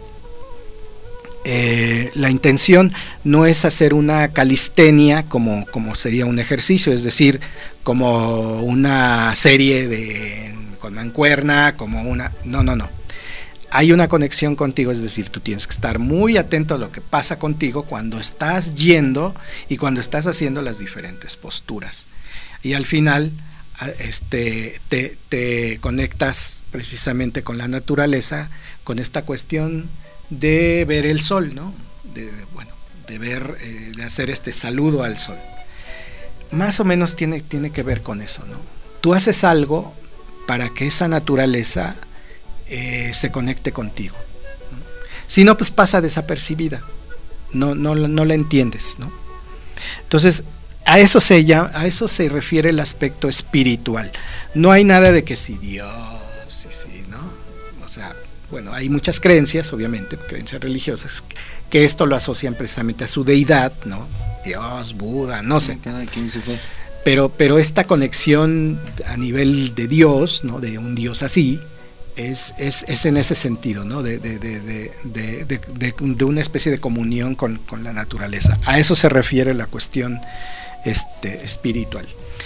eh, la intención no es hacer una calistenia como, como sería un ejercicio, es decir, como una serie de con mancuerna, como una, no, no, no. Hay una conexión contigo, es decir, tú tienes que estar muy atento a lo que pasa contigo cuando estás yendo y cuando estás haciendo las diferentes posturas. Y al final este, te, te conectas precisamente con la naturaleza, con esta cuestión de ver el sol, ¿no? De, de, bueno, de ver, eh, de hacer este saludo al sol. Más o menos tiene, tiene que ver con eso, ¿no? Tú haces algo para que esa naturaleza Eh, se conecte contigo, ¿no? Si no, pues pasa desapercibida, no, no, no la entiendes, ¿no? Entonces a eso se llama, a eso se refiere el aspecto espiritual. No hay nada de que si Dios, sí, sí, ¿no? O sea, bueno, hay muchas creencias, obviamente, creencias religiosas, que esto lo asocian precisamente a su deidad, ¿no? Dios, Buda, no sé. Cada quien se fue. Pero, pero esta conexión a nivel de Dios, ¿no? De un Dios así. Es, es, es en ese sentido, ¿no? De, de, de, de, de, de, de, de una especie de comunión con, con la naturaleza. A eso se refiere la cuestión este, espiritual.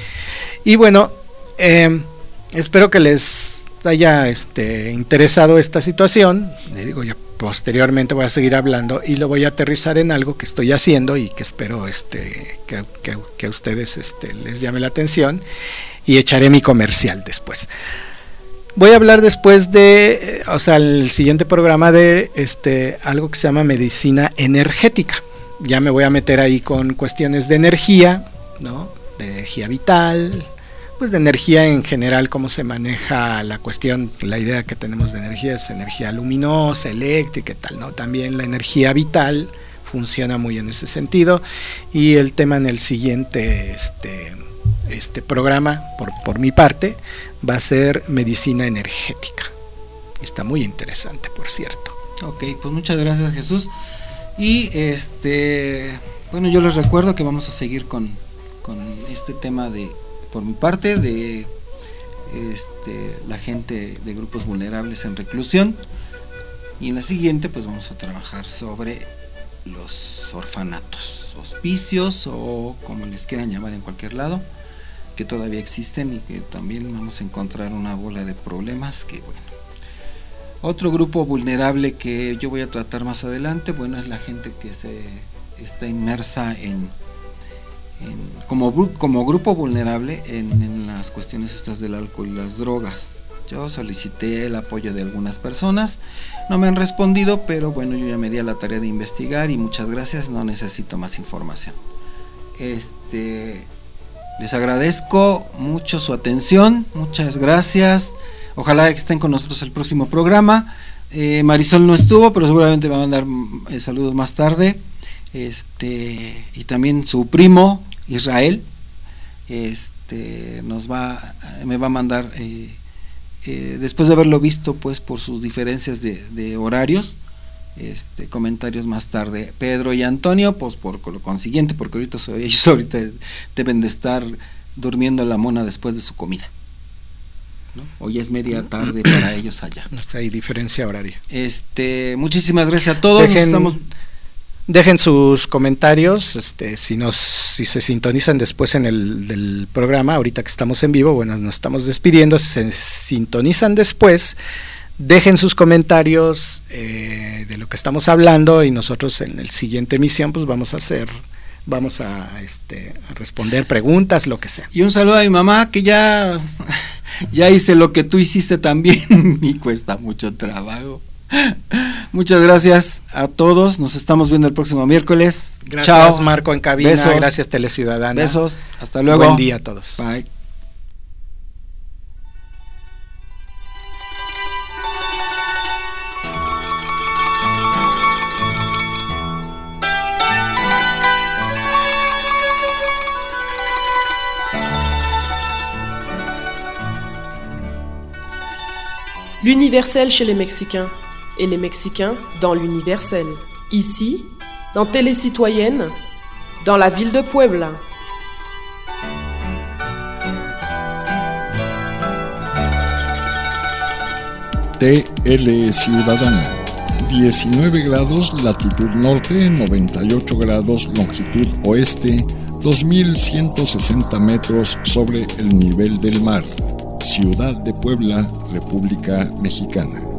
Y bueno, eh, espero que les haya este, interesado esta situación. Les digo, yo posteriormente voy a seguir hablando y lo voy a aterrizar en algo que estoy haciendo y que espero este, que, que, que a ustedes este, les llame la atención, y echaré mi comercial después. Voy a hablar después de, o sea, el siguiente programa de este algo que se llama medicina energética. Ya me voy a meter ahí con cuestiones de energía, ¿no? De energía vital, pues de energía en general, cómo se maneja la cuestión, la idea que tenemos de energía es energía luminosa, eléctrica y tal, ¿no? También la energía vital funciona muy en ese sentido, y el tema en el siguiente este este programa, por, por mi parte, va a ser medicina energética. Está muy interesante, por cierto. Ok, pues muchas gracias, Jesús. Y este, bueno, yo les recuerdo que vamos a seguir con, con este tema de, por mi parte, de este, la gente de grupos vulnerables en reclusión. Y en la siguiente, pues vamos a trabajar sobre los orfanatos, hospicios o como les quieran llamar en cualquier lado, que todavía existen y que también vamos a encontrar una bola de problemas. Que bueno, otro grupo vulnerable que yo voy a tratar más adelante, bueno, es la gente que se está inmersa en, en como, como grupo vulnerable en, en las cuestiones estas del alcohol y las drogas. Yo solicité el apoyo de algunas personas, no me han respondido, pero bueno, yo ya me di a la tarea de investigar y muchas gracias, no necesito más información. Este, les agradezco mucho su atención, muchas gracias. Ojalá que estén con nosotros el próximo programa. Eh, Marisol no estuvo, pero seguramente va a mandar eh, saludos más tarde. Este, y también su primo Israel, este, nos va, me va a mandar eh, eh, después de haberlo visto, pues por sus diferencias de, de horarios, este, comentarios más tarde. Pedro y Antonio, pues por lo consiguiente, porque ahorita ellos ahorita deben de estar durmiendo la mona después de su comida. ¿no? Hoy es media tarde para ellos allá. No hay diferencia horaria. Este, muchísimas gracias a todos. Dejen, nos estamos... dejen sus comentarios, este, si nos, si se sintonizan después en el del programa, ahorita que estamos en vivo, bueno, nos estamos despidiendo, si se sintonizan después, dejen sus comentarios eh, de lo que estamos hablando y nosotros en la siguiente emisión pues vamos a hacer, vamos a, este, a responder preguntas, lo que sea. Y un saludo a mi mamá que ya, ya hice lo que tú hiciste también y cuesta mucho trabajo. Muchas gracias a todos, nos estamos viendo el próximo miércoles. Gracias. Chao. Marco en cabina, besos. Gracias Teleciudadana. Besos, hasta luego. Buen día a todos. Bye. L'universel chez les Mexicains et les Mexicains dans l'universel. Ici, dans Télécitoyenne, dans la ville de Puebla. T L Ciudadana, diecinueve grados latitud norte, noventa y ocho grados longitud oeste, dos mil ciento sesenta metros sobre el nivel del mar. Ciudad de Puebla, República Mexicana.